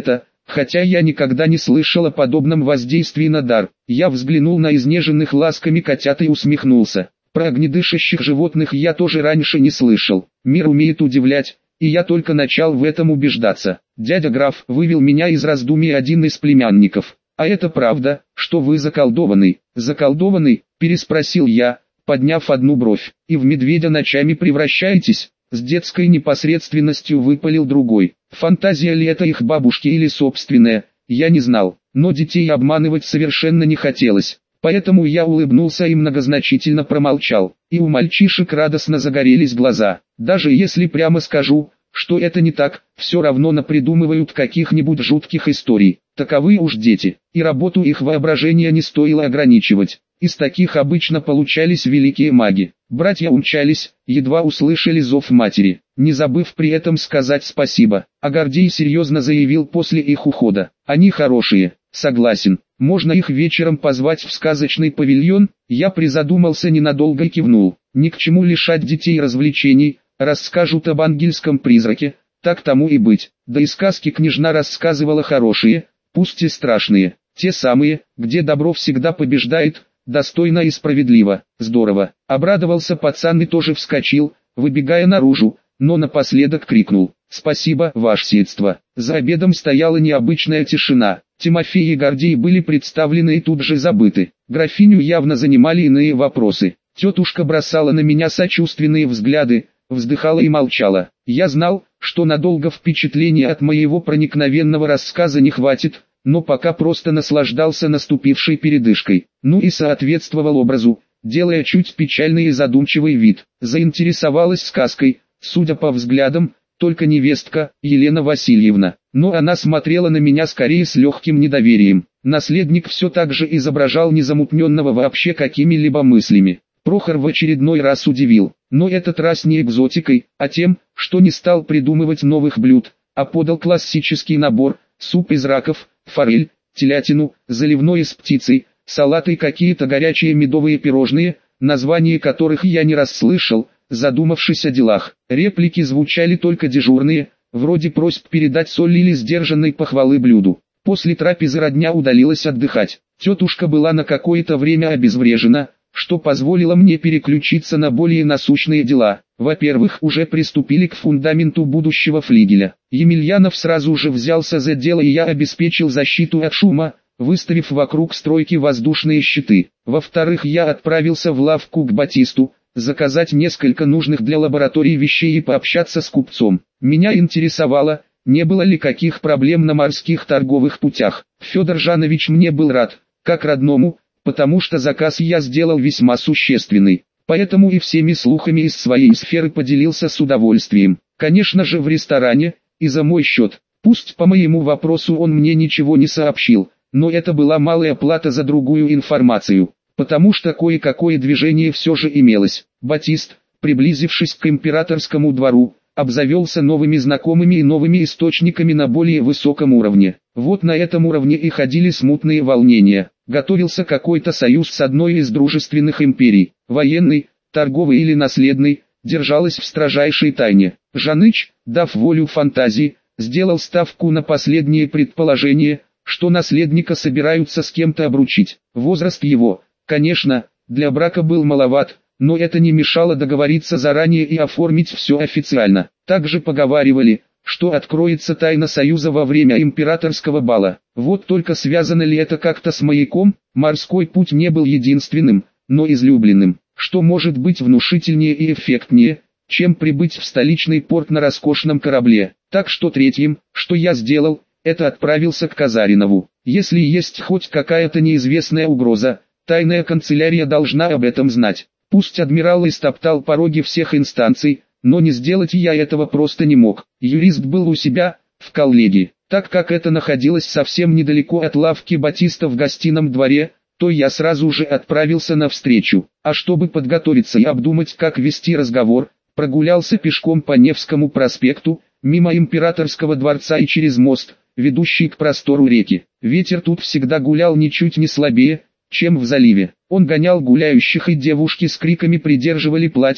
хотя я никогда не слышал о подобном воздействии на дар. Я взглянул на изнеженных ласками котят и усмехнулся. Про огнедышащих животных я тоже раньше не слышал. Мир умеет удивлять, и я только начал в этом убеждаться. Дядя граф вывел меня из раздумий один из племянников. «А это правда, что вы заколдованный?» «Заколдованный?» – переспросил я, подняв одну бровь. «И в медведя ночами превращаетесь?» С детской непосредственностью выпалил другой. Фантазия ли это их бабушки или собственная, я не знал, но детей обманывать совершенно не хотелось. Поэтому я улыбнулся и многозначительно промолчал, и у мальчишек радостно загорелись глаза. Даже если прямо скажу, что это не так, все равно напридумывают каких-нибудь жутких историй. Таковы уж дети, и работу их воображения не стоило ограничивать. Из таких обычно получались великие маги. Братья умчались, едва услышали зов матери, не забыв при этом сказать спасибо. А Гордей серьезно заявил после их ухода: «Они хорошие, согласен, можно их вечером позвать в сказочный павильон?» Я призадумался ненадолго и кивнул. Ни к чему лишать детей развлечений, расскажут об ангельском призраке, так тому и быть. Да и сказки княжна рассказывала хорошие, пусть и страшные, те самые, где добро всегда побеждает, достойно и справедливо. Здорово. Обрадовался пацан и тоже вскочил, выбегая наружу, но напоследок крикнул: «Спасибо, ваше сиятельство». За обедом стояла необычная тишина. Тимофей и Гордей были представлены и тут же забыты. Графиню явно занимали иные вопросы. Тетушка бросала на меня сочувственные взгляды, вздыхала и молчала. Я знал, что надолго впечатления от моего проникновенного рассказа не хватит, но пока просто наслаждался наступившей передышкой. Ну и соответствовал образу, делая чуть печальный и задумчивый вид. Заинтересовалась сказкой, судя по взглядам, только невестка, Елена Васильевна. Но она смотрела на меня скорее с легким недоверием. Наследник все так же изображал незамутненного вообще какими-либо мыслями. Прохор в очередной раз удивил, но этот раз не экзотикой, а тем, что не стал придумывать новых блюд, а подал классический набор: суп из раков, форель, телятину, заливной с птицей, салаты и какие-то горячие медовые пирожные, названия которых я не раз слышал, задумавшись о делах. Реплики звучали только дежурные, вроде просьб передать соль или сдержанной похвалы блюду. После трапезы родня удалилась отдыхать. Тетушка была на какое-то время обезврежена, что позволило мне переключиться на более насущные дела. Во-первых, уже приступили к фундаменту будущего флигеля. Емельянов сразу же взялся за дело, и я обеспечил защиту от шума, выставив вокруг стройки воздушные щиты. Во-вторых, я отправился в лавку к Батисту, заказать несколько нужных для лаборатории вещей и пообщаться с купцом. Меня интересовало, не было ли каких проблем на морских торговых путях. Федор Жанович мне был рад, как родному, потому что заказ я сделал весьма существенный, поэтому и всеми слухами из своей сферы поделился с удовольствием. Конечно же, в ресторане, и за мой счет. Пусть по моему вопросу он мне ничего не сообщил, но это была малая плата за другую информацию, потому что кое-какое движение все же имелось. Батист, приблизившись к императорскому двору, обзавелся новыми знакомыми и новыми источниками на более высоком уровне. Вот на этом уровне и ходили смутные волнения. Готовился какой-то союз с одной из дружественных империй, военный, торговый или наследный, держалась в строжайшей тайне. Жаныч, дав волю фантазии, сделал ставку на последнее предположение, что наследника собираются с кем-то обручить. Возраст его, конечно, для брака был маловат, но это не мешало договориться заранее и оформить все официально. Также поговаривали, что откроется тайна союза во время императорского бала. Вот только связано ли это как-то с маяком? Морской путь не был единственным, но излюбленным. Что может быть внушительнее и эффектнее, чем прибыть в столичный порт на роскошном корабле? Так что третьим, что я сделал, это отправился к Казаринову. Если есть хоть какая-то неизвестная угроза, тайная канцелярия должна об этом знать. Пусть адмирал истоптал пороги всех инстанций, но не сделать я этого просто не мог. Юрист был у себя, в коллегии. Так как это находилось совсем недалеко от лавки Батиста в гостином дворе, то я сразу же отправился навстречу. А чтобы подготовиться и обдумать, как вести разговор, прогулялся пешком по Невскому проспекту, мимо Императорского дворца и через мост, ведущий к простору реки. Ветер тут всегда гулял ничуть не слабее, чем в заливе. Он гонял гуляющих, и девушки с криками придерживали платья,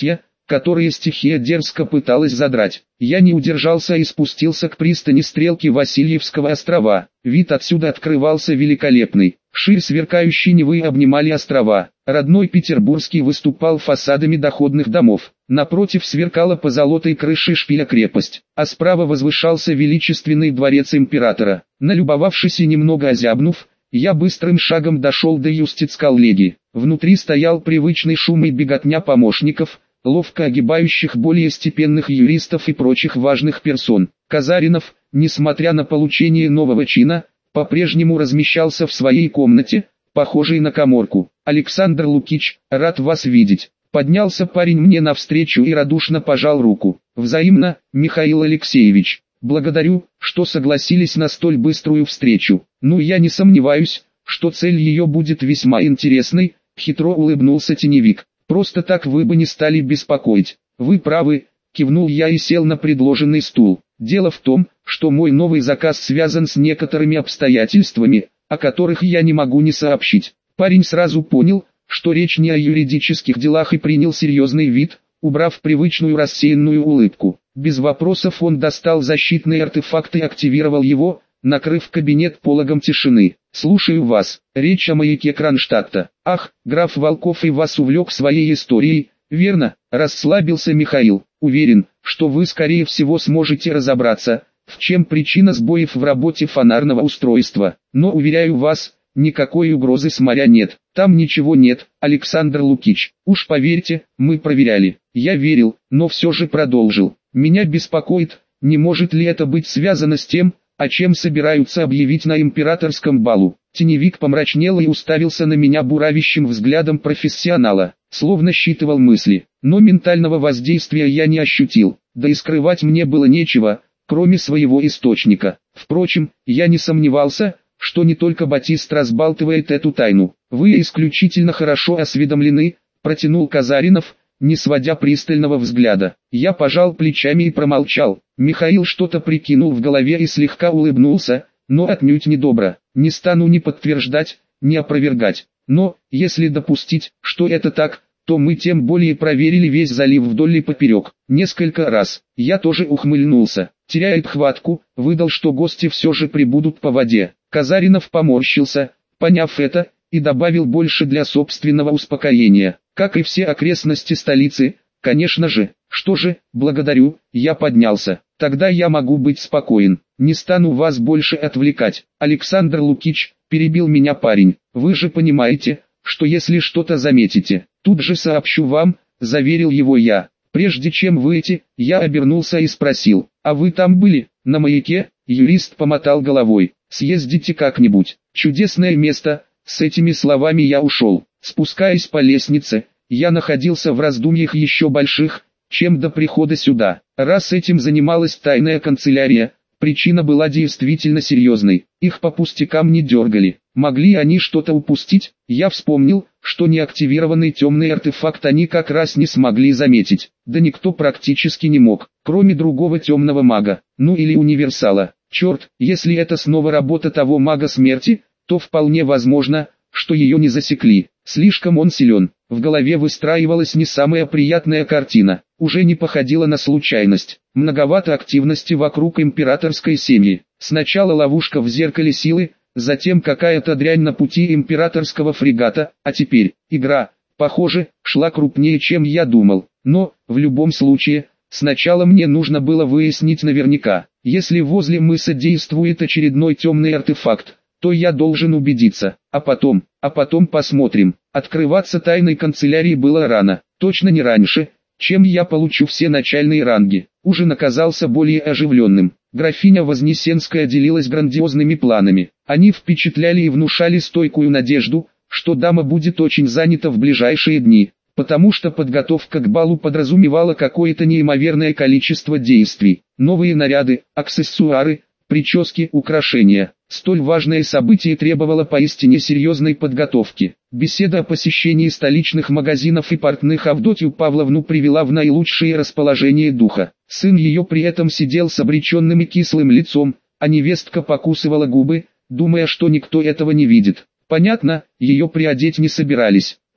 которые стихия дерзко пыталась задрать. Я не удержался и спустился к пристани стрелки Васильевского острова. Вид отсюда открывался великолепный. Ширь сверкающей Невы обнимали острова. Родной Петербургский выступал фасадами доходных домов. Напротив сверкала позолотой крышей шпиля крепость, а справа возвышался величественный дворец императора. Налюбовавшись и немного озябнув, я быстрым шагом дошел до юстицколлегии. Внутри стоял привычный шум и беготня помощников, ловко огибающих более степенных юристов и прочих важных персон. Казаринов, несмотря на получение нового чина, по-прежнему размещался в своей комнате, похожей на каморку. «Александр Лукич, рад вас видеть». Поднялся парень мне навстречу и радушно пожал руку. «Взаимно, Михаил Алексеевич. Благодарю, что согласились на столь быструю встречу. Ну, я не сомневаюсь, что цель ее будет весьма интересной», — хитро улыбнулся теневик. «Просто так вы бы не стали беспокоить». «Вы правы», — кивнул я и сел на предложенный стул. «Дело в том, что мой новый заказ связан с некоторыми обстоятельствами, о которых я не могу не сообщить». Парень сразу понял, что речь не о юридических делах, и принял серьезный вид, убрав привычную рассеянную улыбку. Без вопросов он достал защитный артефакт и активировал его, накрыв кабинет пологом тишины. «Слушаю вас. Речь о маяке Кронштадта». «Ах, граф Волков и вас увлек своей историей, верно?» — расслабился Михаил. «Уверен, что вы скорее всего сможете разобраться, в чем причина сбоев в работе фонарного устройства. Но уверяю вас, никакой угрозы с моря нет. Там ничего нет, Александр Лукич. Уж поверьте, мы проверяли». Я верил, но все же продолжил. «Меня беспокоит, не может ли это быть связано с тем, о чем собираются объявить на императорском балу». Теневик помрачнел и уставился на меня буравящим взглядом профессионала, словно считывал мысли. Но ментального воздействия я не ощутил, да и скрывать мне было нечего, кроме своего источника. Впрочем, я не сомневался, что не только Батист разбалтывает эту тайну. «Вы исключительно хорошо осведомлены», — протянул Казаринов, не сводя пристального взгляда. Я пожал плечами и промолчал. Михаил что-то прикинул в голове и слегка улыбнулся, но отнюдь недобро. «Не стану ни подтверждать, ни опровергать. Но, если допустить, что это так, то мы тем более проверили весь залив вдоль и поперек. Несколько раз». Я тоже ухмыльнулся. Теряет хватку, выдал, что гости все же прибудут по воде. Казаринов поморщился, поняв это, и добавил больше для собственного успокоения. «Как и все окрестности столицы, конечно же». «Что же, благодарю», я поднялся. «Тогда я могу быть спокоен, не стану вас больше отвлекать». «Александр Лукич», перебил меня парень, «вы же понимаете, что если что-то заметите, тут же сообщу вам», заверил его я. Прежде чем выйти, я обернулся и спросил: «А вы там были, на маяке?» Юрист помотал головой. «Съездите как-нибудь. Чудесное место». С этими словами я ушел. Спускаясь по лестнице, я находился в раздумьях еще больших, чем до прихода сюда. Раз этим занималась тайная канцелярия, причина была действительно серьезной. Их по пустякам не дергали. Могли они что-то упустить? Я вспомнил, что неактивированный темный артефакт они как раз не смогли заметить. Да никто практически не мог, кроме другого темного мага, ну или универсала. Черт, если это снова работа того мага смерти, то вполне возможно, что ее не засекли. Слишком он силен. В голове выстраивалась не самая приятная картина. Уже не походила на случайность. Многовато активности вокруг императорской семьи. Сначала ловушка в зеркале силы, затем какая-то дрянь на пути императорского фрегата, а теперь игра, похоже, шла крупнее, чем я думал. Но, в любом случае, сначала мне нужно было выяснить наверняка. Если возле мыса действует очередной темный артефакт, то я должен убедиться, а потом, а потом посмотрим. Открываться тайной канцелярии было рано, точно не раньше, чем я получу все начальные ранги. Ужин оказался более оживленным. Графиня Вознесенская делилась грандиозными планами. Они впечатляли и внушали стойкую надежду, что дама будет очень занята в ближайшие дни, потому что подготовка к балу подразумевала какое-то неимоверное количество действий. Новые наряды, аксессуары, прически, украшения. Столь важное событие требовало поистине серьезной подготовки. Беседа о посещении столичных магазинов и портных Авдотью Павловну привела в наилучшее расположение духа. Сын ее при этом сидел с обреченным и кислым лицом, а невестка покусывала губы, думая, что никто этого не видит. Понятно, ее приодеть не собирались.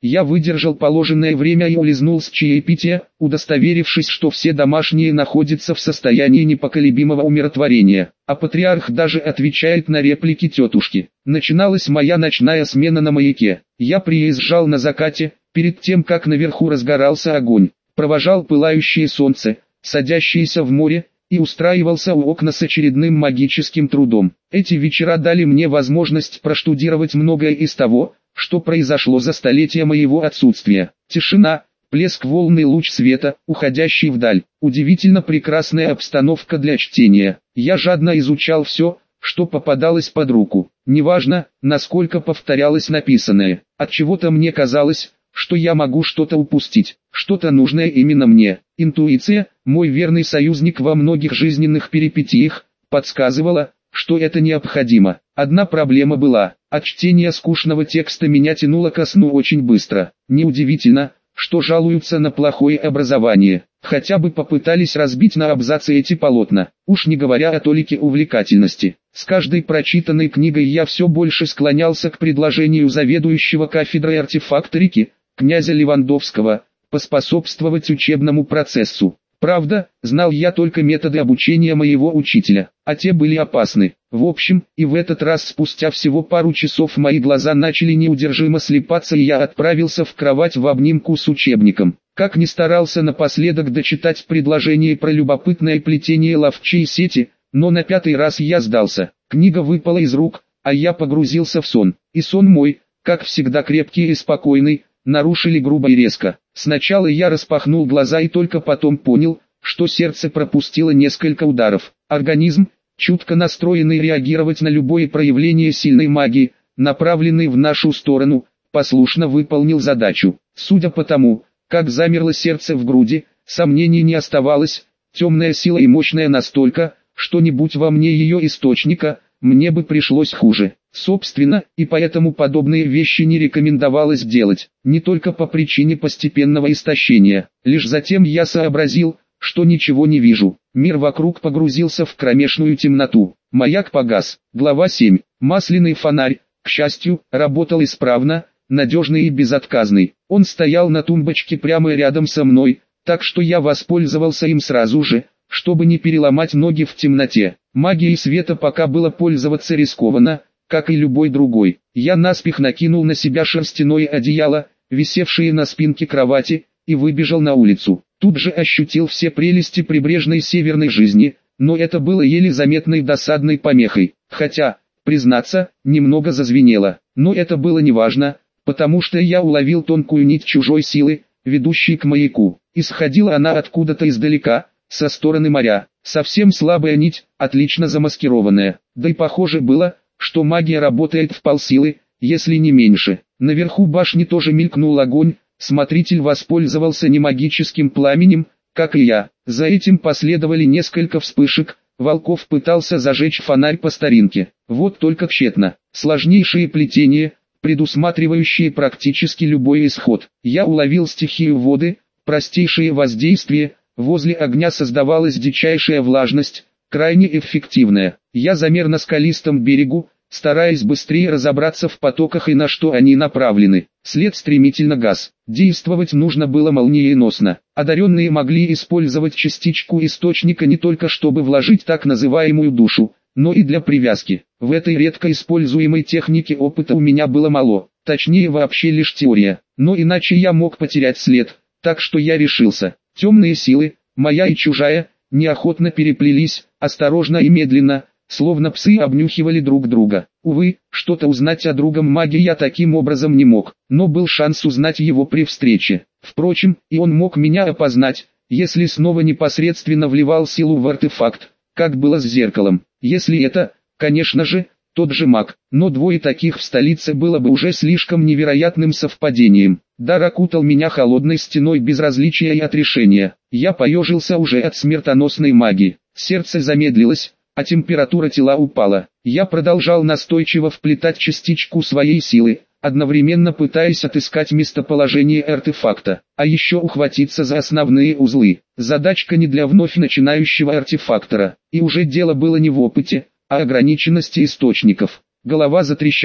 Я выдержал положенное время и улизнул с чаепития, удостоверившись, что все домашние находятся в состоянии непоколебимого умиротворения, а патриарх даже отвечает на реплики тетушки. Начиналась моя ночная смена на маяке. Я приезжал на закате, перед тем как наверху разгорался огонь, провожал пылающее солнце, садящееся в море, и устраивался у окна с очередным магическим трудом. Эти вечера дали мне возможность проштудировать многое из того, что произошло за столетия моего отсутствия. Тишина, плеск волн и луч света, уходящий вдаль. Удивительно прекрасная обстановка для чтения. Я жадно изучал все, что попадалось под руку. Неважно, насколько повторялось написанное. Отчего-то мне казалось, что я могу что-то упустить, что-то нужное именно мне. Интуиция, мой верный союзник во многих жизненных перипетиях, подсказывала, что это необходимо. Одна проблема была: от чтения скучного текста меня тянуло ко сну очень быстро. Неудивительно, что жалуются на плохое образование. Хотя бы попытались разбить на абзацы эти полотна, уж не говоря о толике увлекательности. С каждой прочитанной книгой я все больше склонялся к предложению заведующего кафедрой артефакторики, князя Левандовского, поспособствовать учебному процессу. Правда, знал я только методы обучения моего учителя, а те были опасны. В общем, и в этот раз спустя всего пару часов мои глаза начали неудержимо слипаться, и я отправился в кровать в обнимку с учебником. Как ни старался напоследок дочитать предложение про любопытное плетение ловчей сети, но на пятый раз я сдался. Книга выпала из рук, а я погрузился в сон. И сон мой, как всегда крепкий и спокойный, нарушили грубо и резко. Сначала я распахнул глаза и только потом понял, что сердце пропустило несколько ударов. Организм, чутко настроенный реагировать на любое проявление сильной магии, направленной в нашу сторону, послушно выполнил задачу. Судя по тому, как замерло сердце в груди, сомнений не оставалось: темная сила и мощная настолько, что не будь во мне ее источника, мне бы пришлось хуже. Собственно, и поэтому подобные вещи не рекомендовалось делать, не только по причине постепенного истощения. Лишь затем я сообразил, что ничего не вижу. Мир вокруг погрузился в кромешную темноту. Маяк погас. Глава семь. Масляный фонарь, к счастью, работал исправно, надежный и безотказный. Он стоял на тумбочке прямо рядом со мной, так что я воспользовался им сразу же, чтобы не переломать ноги в темноте. Магией света пока было пользоваться рискованно, как и любой другой. Я наспех накинул на себя шерстяное одеяло, висевшее на спинке кровати, и выбежал на улицу. Тут же ощутил все прелести прибрежной северной жизни, но это было еле заметной досадной помехой. Хотя, признаться, немного зазвенело. Но это было неважно, потому что я уловил тонкую нить чужой силы, ведущей к маяку. Исходила она откуда-то издалека, со стороны моря. Совсем слабая нить, отлично замаскированная. Да и похоже было, что магия работает в полсилы, если не меньше. Наверху башни тоже мелькнул огонь. Смотритель воспользовался не магическим пламенем, как и я. За этим последовали несколько вспышек. Волков пытался зажечь фонарь по старинке. Вот только тщетно. Сложнейшие плетения, предусматривающие практически любой исход. Я уловил стихию воды, простейшие воздействия. Возле огня создавалась дичайшая влажность, крайне эффективная. Я замер на скалистом берегу, стараясь быстрее разобраться в потоках и на что они направлены. След стремительно гас. Действовать нужно было молниеносно. Одаренные могли использовать частичку источника не только чтобы вложить так называемую душу, но и для привязки. В этой редко используемой технике опыта у меня было мало, точнее вообще лишь теория. Но иначе я мог потерять след, так что я решился. Темные силы, моя и чужая, неохотно переплелись, осторожно и медленно, словно псы обнюхивали друг друга. Увы, что-то узнать о другом маге я таким образом не мог, но был шанс узнать его при встрече. Впрочем, и он мог меня опознать, если снова непосредственно вливал силу в артефакт, как было с зеркалом. Если это, конечно же, тот же маг, но двое таких в столице было бы уже слишком невероятным совпадением. Дар окутал меня холодной стеной безразличия и отрешения. Я поежился уже от смертоносной магии. Сердце замедлилось, а температура тела упала. Я продолжал настойчиво вплетать частичку своей силы, одновременно пытаясь отыскать местоположение артефакта, а еще ухватиться за основные узлы. Задачка не для вновь начинающего артефактора, и уже дело было не в опыте, а ограниченности источников. Голова затрещала,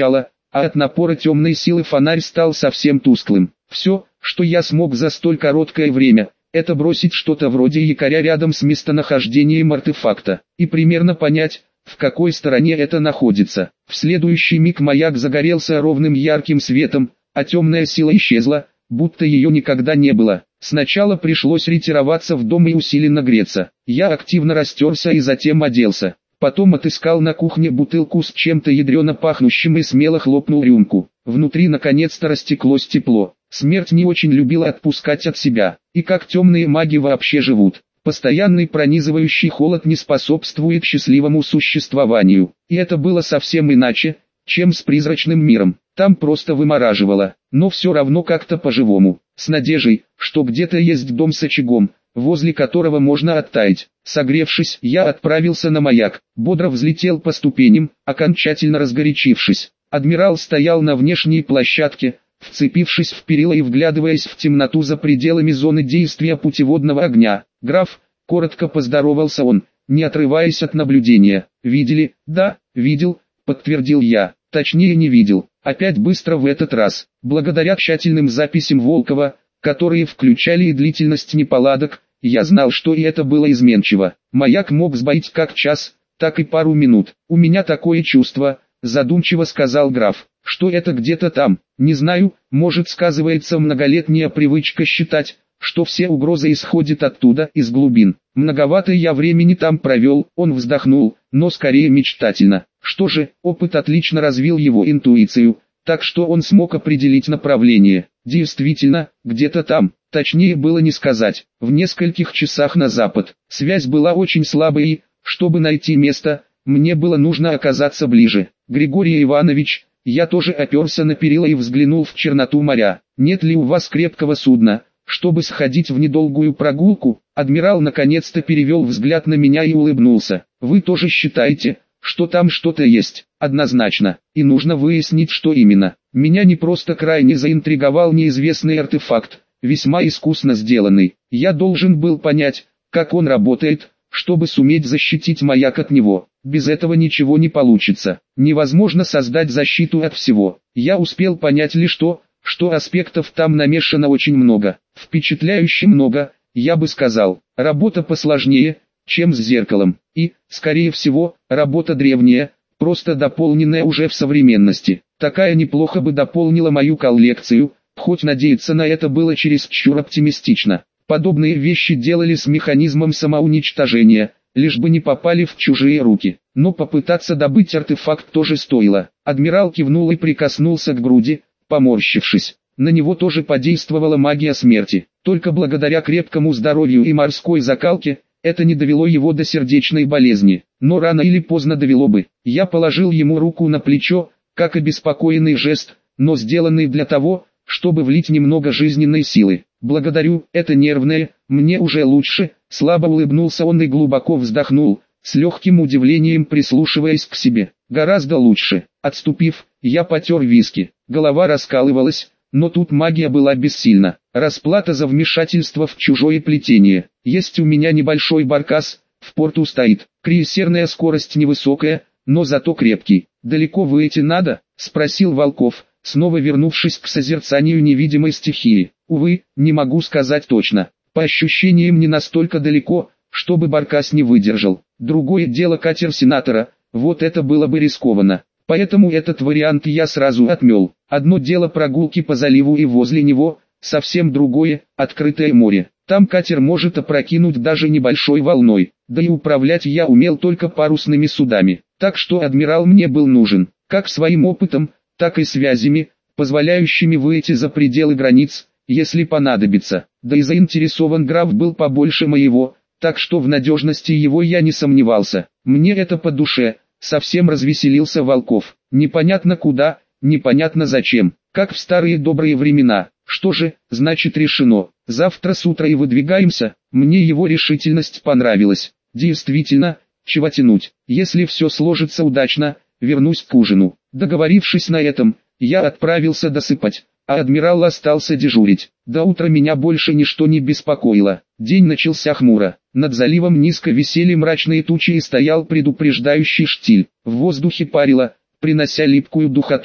а от напора темной силы фонарь стал совсем тусклым. Все, что я смог за столь короткое время, это бросить что-то вроде якоря рядом с местонахождением артефакта, и примерно понять, в какой стороне это находится. В следующий миг маяк загорелся ровным ярким светом, а темная сила исчезла, будто ее никогда не было. Сначала пришлось ретироваться в дом и усиленно греться. Я активно растерся и затем оделся. Потом отыскал на кухне бутылку с чем-то ядрено пахнущим и смело хлопнул рюмку. Внутри наконец-то растеклось тепло. Смерть не очень любила отпускать от себя. И как темные маги вообще живут? Постоянный пронизывающий холод не способствует счастливому существованию. И это было совсем иначе, чем с призрачным миром. Там просто вымораживало, но все равно как-то по-живому. С надеждой, что где-то есть дом с очагом, возле которого можно оттаять. Согревшись, я отправился на маяк, бодро взлетел по ступеням, окончательно разгорячившись. Адмирал стоял на внешней площадке, вцепившись в перила и вглядываясь в темноту за пределами зоны действия путеводного огня. «Граф», — коротко поздоровался он, не отрываясь от наблюдения. «Видели?» «Да, видел», — подтвердил я. Точнее не видел. Опять быстро в этот раз. Благодаря тщательным записям Волкова, которые включали и длительность неполадок, я знал, что и это было изменчиво. Маяк мог сбоить как час, так и пару минут. «У меня такое чувство», — задумчиво сказал граф, — «что это где-то там. Не знаю, может сказывается многолетняя привычка считать, что все угрозы исходят оттуда, из глубин. Многовато я времени там провел», — он вздохнул, но скорее мечтательно. Что же, опыт отлично развил его интуицию, так что он смог определить направление. Действительно, где-то там, точнее было не сказать, в нескольких часах на запад. Связь была очень слабой и, чтобы найти место, мне было нужно оказаться ближе. «Григорий Иванович», я тоже оперся на перила и взглянул в черноту моря. «Нет ли у вас крепкого судна, чтобы сходить в недолгую прогулку?» Адмирал наконец-то перевел взгляд на меня и улыбнулся. «Вы тоже считаете, что там что-то есть?» «Однозначно, и нужно выяснить, что именно. Меня не просто крайне заинтриговал неизвестный артефакт, весьма искусно сделанный. Я должен был понять, как он работает, чтобы суметь защитить маяк от него. Без этого ничего не получится. Невозможно создать защиту от всего. Я успел понять лишь то, что аспектов там намешано очень много. Впечатляюще много, я бы сказал. Работа посложнее, чем с зеркалом. И, скорее всего, работа древняя, просто дополненная уже в современности. Такая неплохо бы дополнила мою коллекцию, хоть надеяться на это было чересчур оптимистично. Подобные вещи делали с механизмом самоуничтожения, лишь бы не попали в чужие руки. Но попытаться добыть артефакт тоже стоило. Адмирал кивнул и прикоснулся к груди, поморщившись. На него тоже подействовала магия смерти. Только благодаря крепкому здоровью и морской закалке, это не довело его до сердечной болезни. Но рано или поздно довело бы. Я положил ему руку на плечо, как обеспокоенный жест, но сделанный для того, чтобы влить немного жизненной силы. «Благодарю, это нервное, мне уже лучше», — слабо улыбнулся он и глубоко вздохнул, с легким удивлением прислушиваясь к себе. «Гораздо лучше». Отступив, я потер виски. Голова раскалывалась, но тут магия была бессильна. Расплата за вмешательство в чужое плетение. Есть у меня небольшой баркас, в порту стоит. Крейсерная скорость невысокая, но зато крепкий. «Далеко выйти надо?» — спросил Волков, снова вернувшись к созерцанию невидимой стихии. «Увы, не могу сказать точно. По ощущениям не настолько далеко, чтобы баркас не выдержал. Другое дело катер сенатора, вот это было бы рискованно. Поэтому этот вариант я сразу отмел. Одно дело прогулки по заливу и возле него, совсем другое – открытое море. Там катер может опрокинуть даже небольшой волной, да и управлять я умел только парусными судами. Так что адмирал мне был нужен, как своим опытом, так и связями, позволяющими выйти за пределы границ, если понадобится. Да и заинтересован граф был побольше моего, так что в надежности его я не сомневался. Мне это по душе. Совсем развеселился Волков. Непонятно куда, непонятно зачем, как в старые добрые времена. Что же, значит решено. Завтра с утра и выдвигаемся. Мне его решительность понравилась. Действительно, чего тянуть. Если все сложится удачно, вернусь к ужину. Договорившись на этом, я отправился досыпать, а адмирал остался дежурить. До утра меня больше ничто не беспокоило. День начался хмуро. Над заливом низко висели мрачные тучи и стоял предупреждающий штиль. В воздухе парило, принося липкую духоту.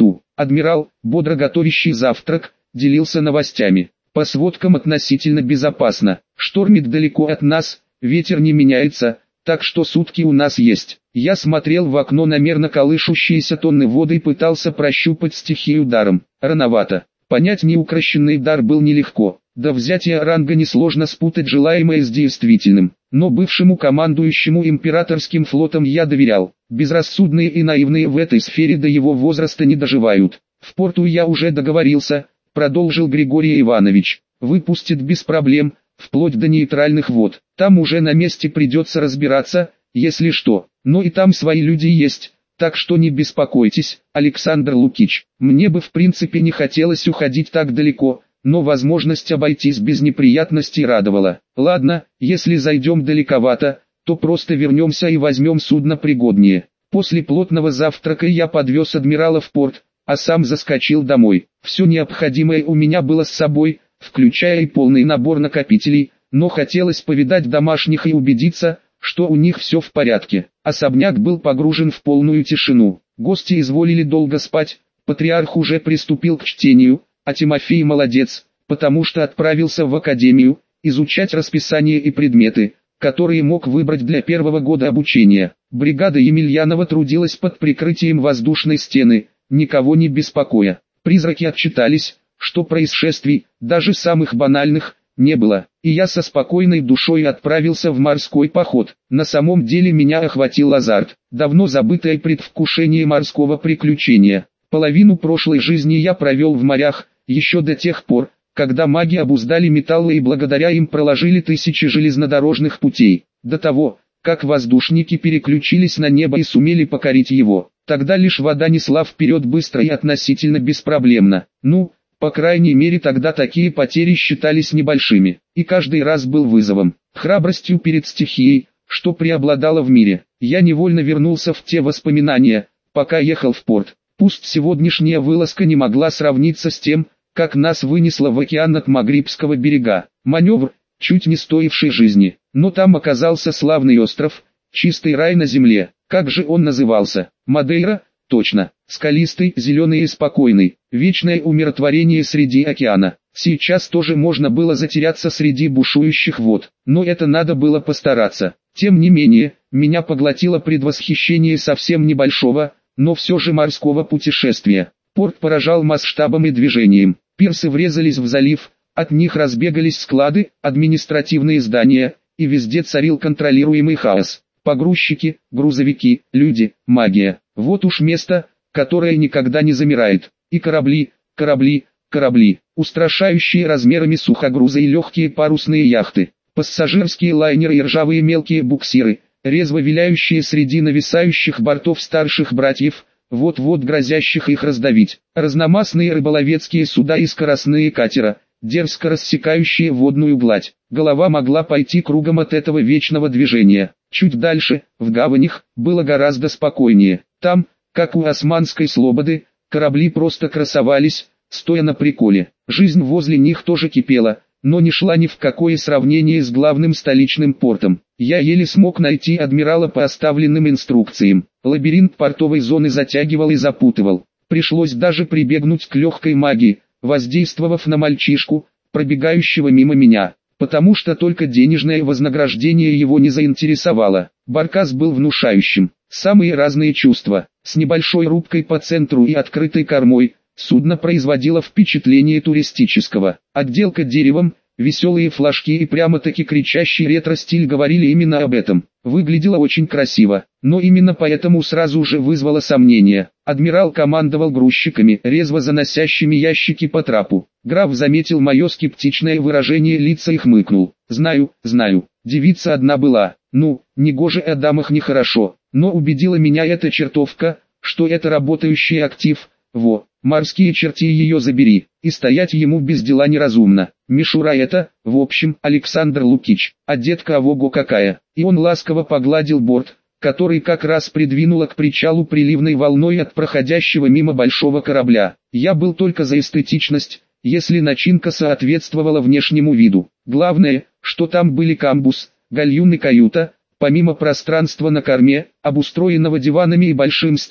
Адмирал, бодро готовящий завтрак, делился новостями. По сводкам относительно безопасно. Штормит далеко от нас, ветер не меняется, так что сутки у нас есть. Я смотрел в окно на мерно колышущиеся тонны воды и пытался прощупать стихию даром. Рановато. Понять неукрощенный дар был нелегко. До взятия ранга несложно спутать желаемое с действительным. Но бывшему командующему императорским флотом я доверял. Безрассудные и наивные в этой сфере до его возраста не доживают. В порту я уже договорился, продолжил Григорий Иванович. Выпустит без проблем, вплоть до нейтральных вод. Там уже на месте придется разбираться, если что. Но и там свои люди есть, так что не беспокойтесь, Александр Лукич. Мне бы в принципе не хотелось уходить так далеко, но возможность обойтись без неприятностей радовала. Ладно, если зайдем далековато, то просто вернемся и возьмем судно пригоднее. После плотного завтрака я подвез адмирала в порт, а сам заскочил домой. Все необходимое у меня было с собой, включая и полный набор накопителей, но хотелось повидать домашних и убедиться, что у них все в порядке. Особняк был погружен в полную тишину. Гости изволили долго спать, патриарх уже приступил к чтению, а Тимофей молодец, потому что отправился в академию, изучать расписание и предметы, которые мог выбрать для первого года обучения. Бригада Емельянова трудилась под прикрытием воздушной стены, никого не беспокоя. Призраки отчитались, что происшествий, даже самых банальных, не было, и я со спокойной душой отправился в морской поход. На самом деле меня охватил азарт, давно забытое предвкушение морского приключения. Половину прошлой жизни я провел в морях, еще до тех пор, когда маги обуздали металлы и благодаря им проложили тысячи железнодорожных путей. До того, как воздушники переключились на небо и сумели покорить его, тогда лишь вода несла вперед быстро и относительно беспроблемно. Ну, по крайней мере тогда такие потери считались небольшими, и каждый раз был вызовом, храбростью перед стихией, что преобладало в мире. Я невольно вернулся в те воспоминания, пока ехал в порт. Пусть сегодняшняя вылазка не могла сравниться с тем, как нас вынесло в океан от Магрибского берега. Маневр, чуть не стоивший жизни, но там оказался славный остров, чистый рай на земле. Как же он назывался? Мадейра? Точно. Скалистый, зеленый и спокойный. Вечное умиротворение среди океана. Сейчас тоже можно было затеряться среди бушующих вод, но это надо было постараться. Тем не менее, меня поглотило предвосхищение совсем небольшого, но все же морского путешествия. Порт поражал масштабом и движением. Пирсы врезались в залив, от них разбегались склады, административные здания, и везде царил контролируемый хаос. Погрузчики, грузовики, люди, магия. Вот уж место, которое никогда не замирает. И корабли, корабли, корабли, устрашающие размерами сухогрузы и легкие парусные яхты, пассажирские лайнеры и ржавые мелкие буксиры, резво виляющие среди нависающих бортов старших братьев, вот-вот грозящих их раздавить, разномастные рыболовецкие суда и скоростные катера, дерзко рассекающие водную гладь. Голова могла пойти кругом от этого вечного движения. Чуть дальше, в гаванях, было гораздо спокойнее. Там, как у османской слободы, корабли просто красовались, стоя на приколе. Жизнь возле них тоже кипела, но не шла ни в какое сравнение с главным столичным портом. Я еле смог найти адмирала по оставленным инструкциям. Лабиринт портовой зоны затягивал и запутывал. Пришлось даже прибегнуть к легкой магии, воздействовав на мальчишку, пробегающего мимо меня, потому что только денежное вознаграждение его не заинтересовало. Баркас был внушающим. Самые разные чувства. С небольшой рубкой по центру и открытой кормой, судно производило впечатление туристического. Отделка деревом, веселые флажки и прямо-таки кричащий ретро-стиль говорили именно об этом. Выглядело очень красиво, но именно поэтому сразу же вызвало сомнения. Адмирал командовал грузчиками, резво заносящими ящики по трапу. Граф заметил мое скептичное выражение лица и хмыкнул. «Знаю, знаю, девица одна была, ну, негоже о дамах нехорошо, но убедила меня эта чертовка, что это работающий актив, во, морские черти ее забери, и стоять ему без дела неразумно. Мишура это, в общем, Александр Лукич, а детка авого какая». И он ласково погладил борт, который как раз придвинуло к причалу приливной волной от проходящего мимо большого корабля. Я был только за эстетичность, если начинка соответствовала внешнему виду. Главное, что там были камбуз, гальюн и каюта, помимо пространства на корме, обустроенного диванами и большим столом,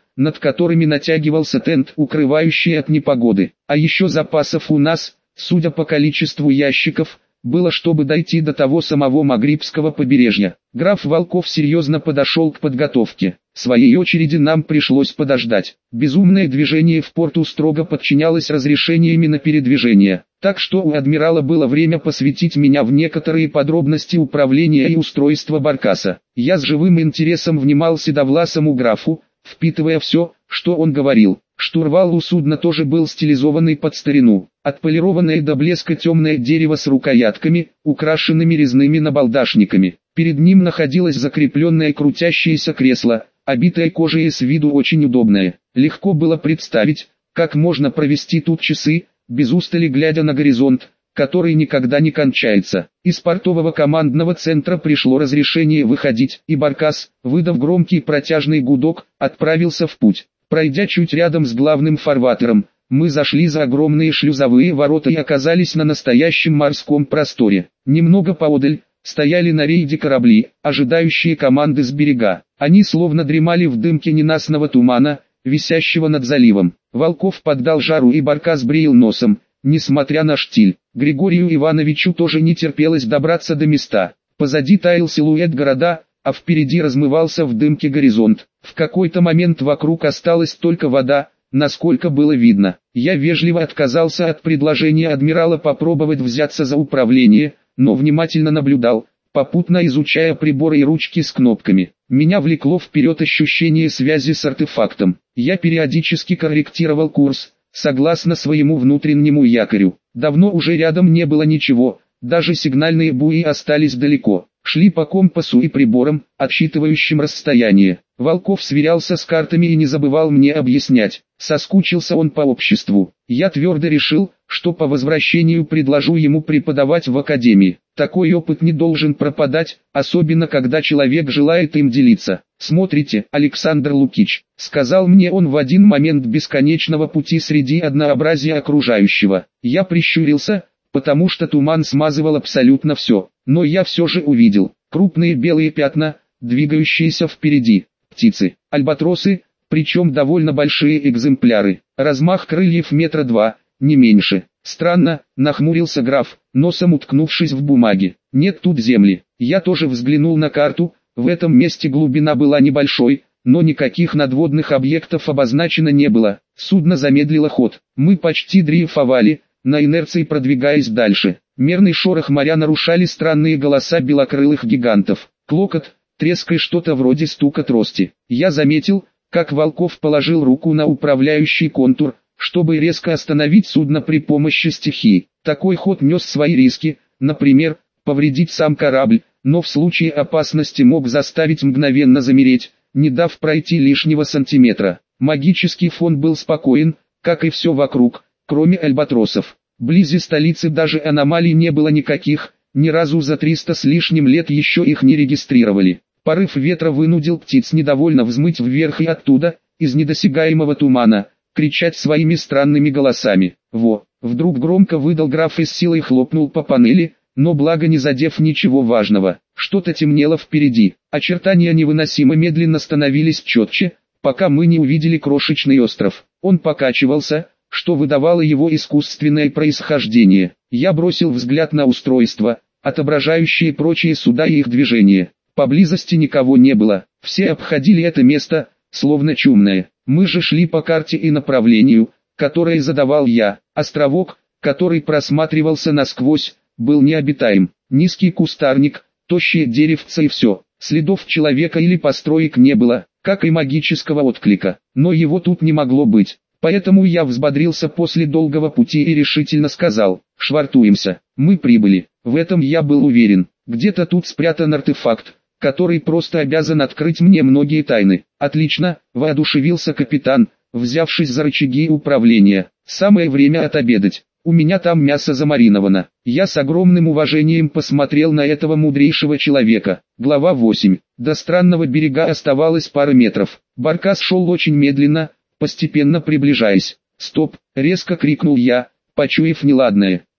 над которыми натягивался тент, укрывающий от непогоды. А еще запасов у нас, судя по количеству ящиков, было, чтобы дойти до того самого Магрибского побережья. Граф Волков серьезно подошел к подготовке. В своей очереди нам пришлось подождать. Безумное движение в порту строго подчинялось разрешениями на передвижение. Так что у адмирала было время посвятить меня в некоторые подробности управления и устройства баркаса. Я с живым интересом внимал седовласому графу, впитывая все, что он говорил. Штурвал у судна тоже был стилизованный под старину. Отполированное до блеска темное дерево с рукоятками, украшенными резными набалдашниками. Перед ним находилось закрепленное крутящееся кресло, обитое кожей и с виду очень удобное. Легко было представить, как можно провести тут часы, без устали глядя на горизонт, который никогда не кончается. Из портового командного центра пришло разрешение выходить, и баркас, выдав громкий протяжный гудок, отправился в путь. Пройдя чуть рядом с главным фарватером, мы зашли за огромные шлюзовые ворота и оказались на настоящем морском просторе. Немного поодаль стояли на рейде корабли, ожидающие команды с берега. Они словно дремали в дымке ненастного тумана, висящего над заливом. Волков поддал жару и баркас бреял носом, несмотря на штиль. Григорию Ивановичу тоже не терпелось добраться до места. Позади таял силуэт города, а впереди размывался в дымке горизонт. В какой-то момент вокруг осталась только вода, насколько было видно. Я вежливо отказался от предложения адмирала попробовать взяться за управление, но внимательно наблюдал, попутно изучая приборы и ручки с кнопками. Меня влекло вперед ощущение связи с артефактом. Я периодически корректировал курс, согласно своему внутреннему якорю. Давно уже рядом не было ничего, даже сигнальные буи остались далеко. Шли по компасу и приборам, отсчитывающим расстояние. Волков сверялся с картами и не забывал мне объяснять. Соскучился он по обществу. Я твердо решил, что по возвращению предложу ему преподавать в академии. Такой опыт не должен пропадать, особенно когда человек желает им делиться. «Смотрите, Александр Лукич», — сказал мне он в один момент бесконечного пути среди однообразия окружающего. Я прищурился, потому что туман смазывал абсолютно все. Но я все же увидел крупные белые пятна, двигающиеся впереди. Птицы, альбатросы, причем довольно большие экземпляры. Размах крыльев метра два, не меньше. Странно, нахмурился граф, носом уткнувшись в бумаги. Нет тут земли. Я тоже взглянул на карту, в этом месте глубина была небольшой, но никаких надводных объектов обозначено не было. Судно замедлило ход. Мы почти дрейфовали, на инерции продвигаясь дальше. Мерный шорох моря нарушали странные голоса белокрылых гигантов. Клокот, треск и что-то вроде стука трости. Я заметил, как Волков положил руку на управляющий контур, чтобы резко остановить судно при помощи стихии. Такой ход нес свои риски, например, повредить сам корабль, но в случае опасности мог заставить мгновенно замереть, не дав пройти лишнего сантиметра. Магический фон был спокоен, как и все вокруг, кроме альбатросов. Вблизи столицы даже аномалий не было никаких, ни разу за триста с лишним лет еще их не регистрировали. Порыв ветра вынудил птиц недовольно взмыть вверх и оттуда, из недосягаемого тумана, кричать своими странными голосами. «Во!» Вдруг громко выдал граф и с силой хлопнул по панели, но благо не задев ничего важного. Что-то темнело впереди. Очертания невыносимо медленно становились четче, пока мы не увидели крошечный остров. Он покачивался, что выдавало его искусственное происхождение. Я бросил взгляд на устройство, отображающие прочие суда и их движения. Поблизости никого не было. Все обходили это место, словно чумные. Мы же шли по карте и направлению, которое задавал я. Островок, который просматривался насквозь, был необитаем. Низкий кустарник, тощие деревца и все. Следов человека или построек не было, как и магического отклика. Но его тут не могло быть. Поэтому я взбодрился после долгого пути и решительно сказал: «Швартуемся». Мы прибыли. В этом я был уверен. Где-то тут спрятан артефакт, который просто обязан открыть мне многие тайны. «Отлично», — воодушевился капитан, взявшись за рычаги управления. «Самое время отобедать. У меня там мясо замариновано». Я с огромным уважением посмотрел на этого мудрейшего человека. Глава восемь. До странного берега оставалось пара метров. Баркас шел очень медленно, постепенно приближаясь. «Стоп!» — резко крикнул я, почуяв неладное.